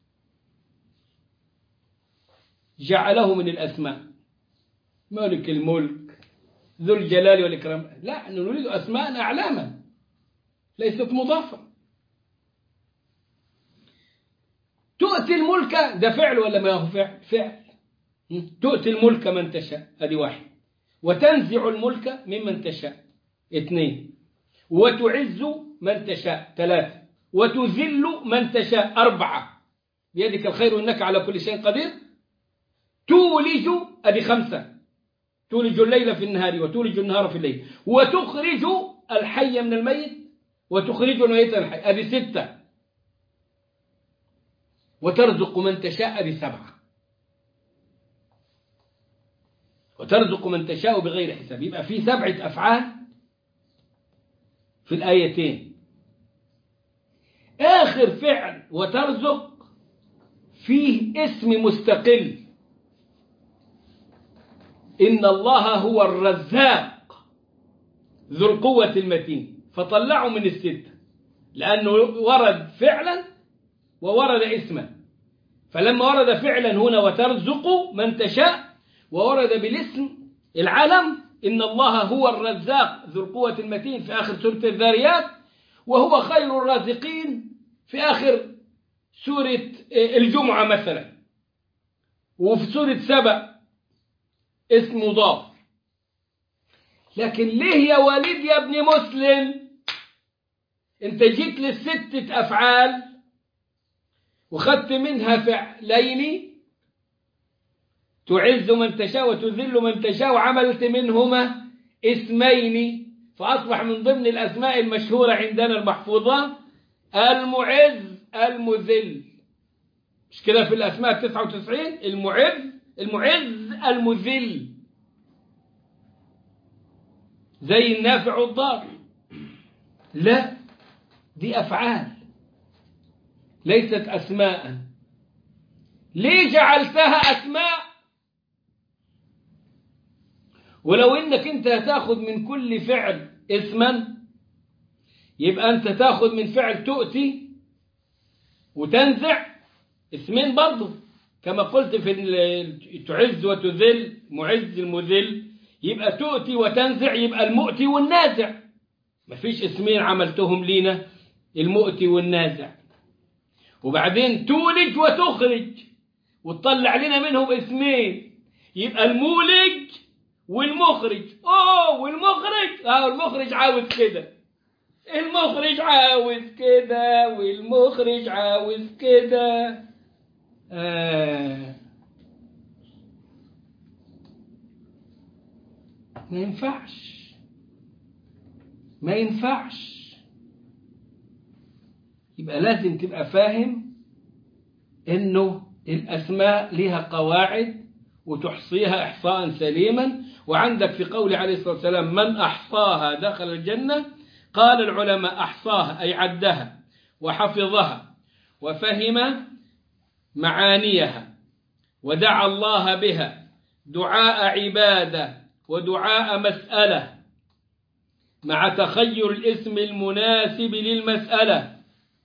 جعله من الأسماء، مالك الملك ذو الجلال والإكرام. لا، نريد أسماء أعلاما ليست مضافة. تؤتي الملك ده فعل ولا ما هو فعل؟ تؤتي الملك من تشاء هذه واحد، وتنزع الملك ممن تشاء اثنين، وتعز من تشاء ثلاثة، وتذل من تشاء أربعة، بيدك الخير إنك على كل شيء قدير. تولج أدي خمسة، تولج الليل في النهار وتولج النهار في الليل، وتخرج الحي من الميت وتخرج الميت من الحي أدي ستة، وترزق من تشاء أدي سبعة، وترزق من تشاء بغير حساب. يبقى في 7 أفعال في الآيتين. آخر فعل وترزق فيه اسم مستقل، إن الله هو الرزاق ذو القوة المتين، فطلعوا من الستة لأنه ورد فعلا وورد اسما، فلما ورد فعلا هنا وترزق من تشاء، وورد بالاسم العلم إن الله هو الرزاق ذو القوة المتين في آخر سورة الذاريات، وهو خير الرازقين في آخر سورة الجمعة مثلا، وفي سورة سبأ اسم مضاف. لكن ليه يا وليد يا ابن مسلم انت جيت لل6 أفعال وخدت منها فعلين، تعز من تشاء وتذل من تشاء، وعملت منهما اسمين، فأصبح من ضمن الأسماء المشهورة عندنا المحفوظة المعز المذل. مش كده في الأسماء 99؟ المعز المذل، زي النافع والضار. لا، دي أفعال ليست أسماء. ليه جعلتها أسماء ولو انك انت هتاخد من كل فعل اسما، يبقى انت تاخد من فعل تؤتي وتنزع اسمين برضه، كما قلت في تعز وتذل، معز المذل، يبقى تؤتي وتنزع، يبقى المؤتي والنازع. مفيش اسمين عملتهم لينا، المؤتي والنازع. وبعدين تولج وتخرج وتطلع لنا منهم اسمين، يبقى المولج والمخرج. والمخرج المخرج عاوز كده، المخرج عاوز كده، والمخرج عاوز كده. ما ينفعش، ما ينفعش. يبقى لازم تبقى فاهم انه الاسماء لها قواعد وتحصيها احصاء سليما. وعندك في قول عليه الصلاة والسلام من احصاها دخل الجنة، قال العلماء احصاها اي عدها وحفظها وفهم معانيها ودعا الله بها دعاء عبادة ودعاء مسألة مع تخير الاسم المناسب للمسألة،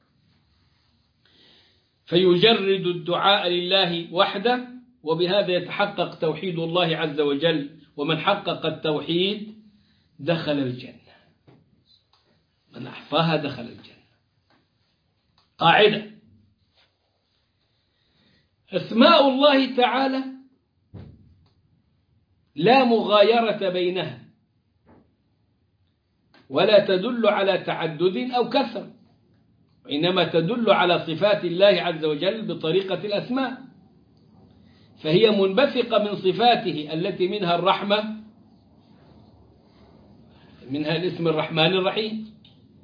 فيجرد الدعاء لله وحده، وبهذا يتحقق توحيد الله عز وجل. ومن حقق التوحيد دخل الجنة، من أحصاها دخل الجنة. قاعدة: أسماء الله تعالى لا مغايرة بينها، ولا تدل على تعدد أو كثرة، وإنما تدل على صفات الله عز وجل بطريقة الأسماء، فهي منبثقة من صفاته التي منها الرحمة، منها الاسم الرحمن الرحيم،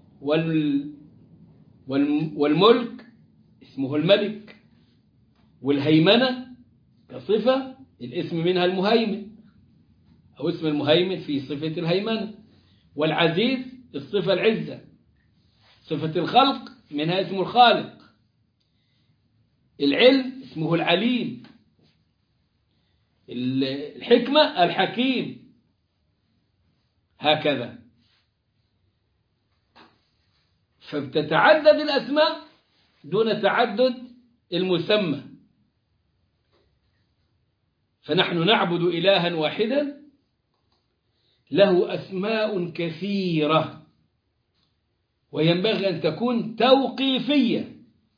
والملك اسمه الملك، والهيمنة كصفة الاسم منها المهيمن أو اسم المهيمن في صفة الهيمنة، والعزيز الصفة العزة، صفة الخلق منها اسم الخالق، العلم اسمه العليم، الحكمة الحكيم، هكذا. فبتتعدد الأسماء دون تعدد المسمى. فنحن نعبد إلها واحدا له أسماء كثيرة، وينبغي أن تكون توقيفية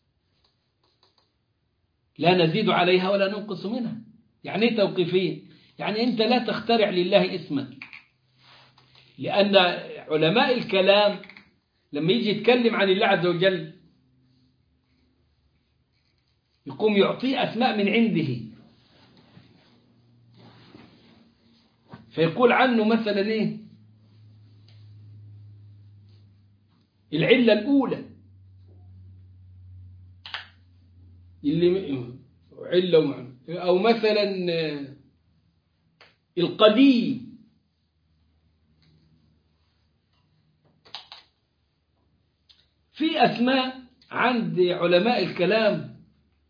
لا نزيد عليها ولا ننقص منها. يعني ايه توقيفية؟ يعني أنت لا تخترع لله اسما، لأن علماء الكلام لما يجي يتكلم عن الله عز وجل يقوم يعطيه أسماء من عنده، فيقول عنه مثلا ايه؟ العلة الأولى اللي علة ومعنى، أو مثلا القديم. في أسماء عند علماء الكلام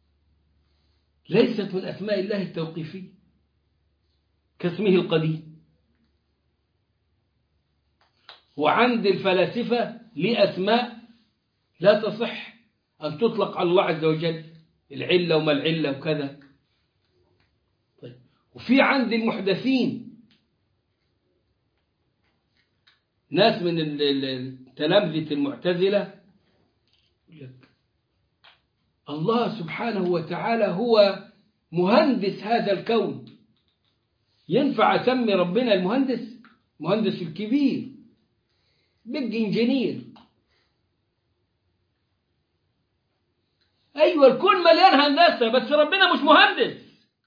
ليست من أسماء الله التوقيفية، كاسمه القديم. وعند الفلاسفة لأسماء لا تصح أن تطلق على الله عز وجل، العلة وما العلة وكذا. طيب. وفي عند المحدثين ناس من تلامذة المعتزلة الله سبحانه وتعالى هو مهندس هذا الكون، ينفع أسمي ربنا المهندس؟ مهندس الكبير، بيج انجينير. أيوة الكون مليان هندسة، بس ربنا مش مهندس.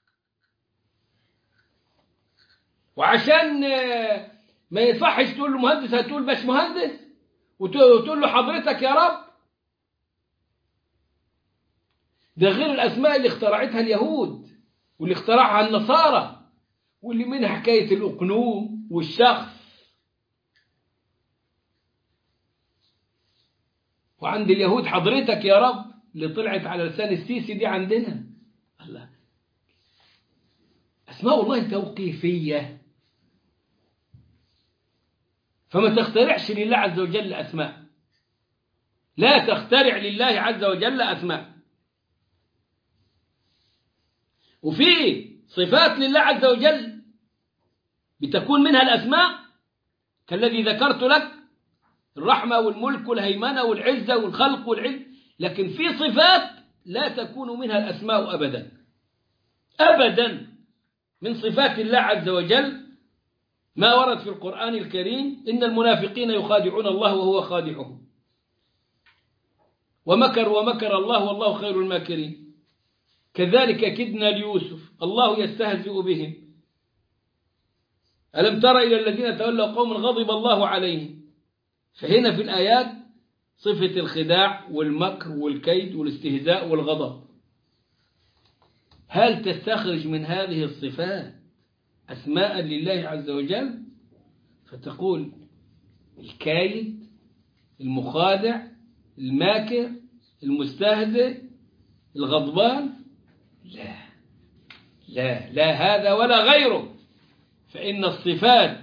وعشان ما ينفعش تقول له مهندس هتقول باش مهندس، وتقول له حضرتك يا رب. ده غير الأسماء اللي اخترعتها اليهود واللي اخترعها النصارى، واللي منها حكاية الأقنوم والشخص. وعند اليهود حضرتك يا رب اللي طلعت على لسان السيسي دي عندنا. الله، أسماء الله توقيفية، فما تخترعش لله عز وجل أسماء، لا تخترع لله عز وجل أسماء. وفي صفات لله عز وجل بتكون منها الأسماء كالذي ذكرت لك، الرحمة والملك والهيمنة والعزة والخلق والعلم، لكن في صفات لا تكون منها الأسماء أبدا أبدا. من صفات الله عز وجل ما ورد في القرآن الكريم: إن المنافقين يخادعون الله وهو خادعهم، ومكر الله والله خير الماكرين. كذلك كدنا ليوسف الله يستهزئ بهم. ألم تر إلى الذين تولوا قوم غضب الله عليهم. فهنا في الآيات صفة الخداع والمكر والكيد والاستهزاء والغضب. هل تستخرج من هذه الصفات أسماء لله عز وجل فتقول الكايد، المخادع، الماكر، المستهزئ، الغضبان؟ لا لا لا، هذا ولا غيره. فإن الصفات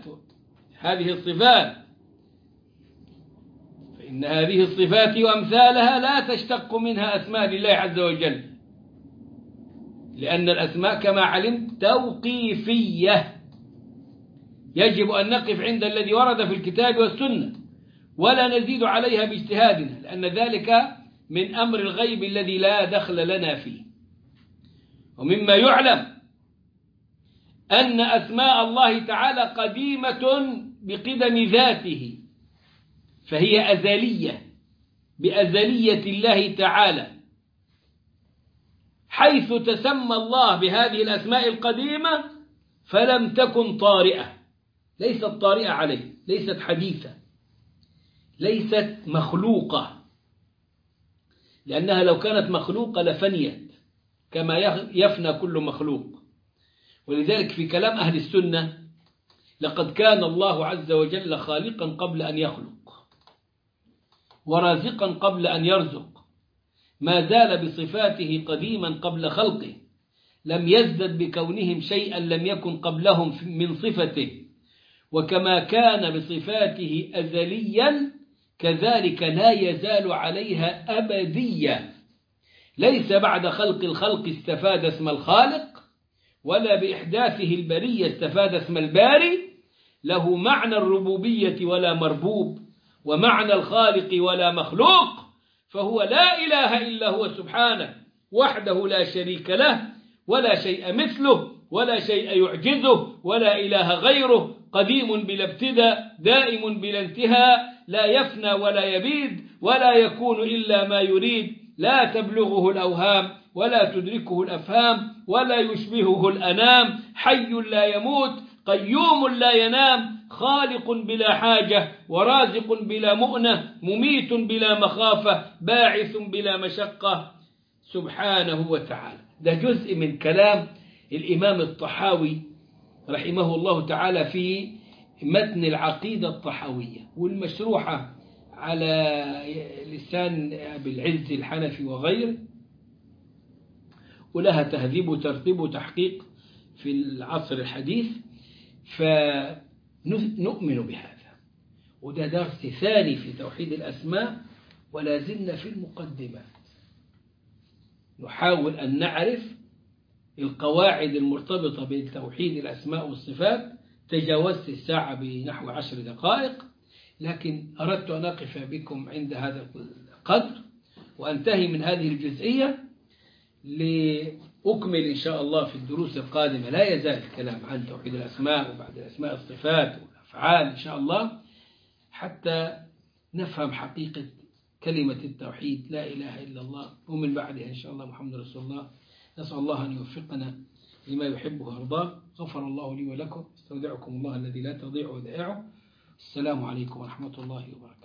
فإن هذه الصفات وأمثالها لا تشتق منها أسماء لله عز وجل، لأن الأسماء كما علمت توقيفية، يجب أن نقف عند الذي ورد في الكتاب والسنة ولا نزيد عليها باجتهادنا، لأن ذلك من أمر الغيب الذي لا دخل لنا فيه. ومما يعلم أن أسماء الله تعالى قديمة بقدم ذاته، فهي أزلية بأزلية الله تعالى، حيث تسمى الله بهذه الأسماء القديمة فلم تكن طارئة، ليست طارئة عليه، ليست حديثة، ليست مخلوقة، لأنها لو كانت مخلوقة لفنيت كما يفنى كل مخلوق. ولذلك في كلام أهل السنة: لقد كان الله عز وجل خالقا قبل أن يخلق، ورازقا قبل أن يرزق، ما زال بصفاته قديما قبل خلقه، لم يزدد بكونهم شيئا لم يكن قبلهم من صفته، وكما كان بصفاته أزليا كذلك لا يزال عليها أبديا، ليس بعد خلق الخلق استفاد اسم الخالق، ولا بإحداثه البرية استفاد اسم الباري، له معنى الربوبية ولا مربوب، ومعنى الخالق ولا مخلوق، فهو لا إله إلا هو سبحانه وحده لا شريك له، ولا شيء مثله، ولا شيء يعجزه، ولا إله غيره، قديم بلا ابتداء، دائم بلا انتهاء، لا يفنى ولا يبيد، ولا يكون إلا ما يريد، لا تبلغه الأوهام ولا تدركه الأفهام، ولا يشبهه الأنام، حي لا يموت، قيوم لا ينام، خالق بلا حاجة، ورازق بلا مؤنة، مميت بلا مخافة، باعث بلا مشقة سبحانه وتعالى. ده جزء من كلام الإمام الطحاوي رحمه الله تعالى في متن العقيدة الطحاوية، والمشروحة على لسان أبي العز الحنفي وغيره، ولها تهذيب وترتيب وتحقيق في العصر الحديث. فنؤمن بهذا، وده درس ثاني في توحيد الأسماء، ولا زلنا في المقدمات نحاول أن نعرف القواعد المرتبطة بتوحيد الأسماء والصفات. تجاوزت الساعة بنحو 10 دقائق، لكن أردت أن أقف بكم عند هذا القدر وأنتهي من هذه الجزئية لأكمل إن شاء الله في الدروس القادمة. لا يزال الكلام عن توحيد الأسماء، وبعد الأسماء الصفات والأفعال إن شاء الله، حتى نفهم حقيقة كلمة التوحيد لا إله إلا الله، ومن بعدها إن شاء الله محمد رسول الله. نسأل الله أن يوفقنا لما يحبه ويرضاه. غفر الله لي ولكم، استودعكم الله الذي لا تضيع ودائعه. السلام عليكم ورحمة الله وبركاته.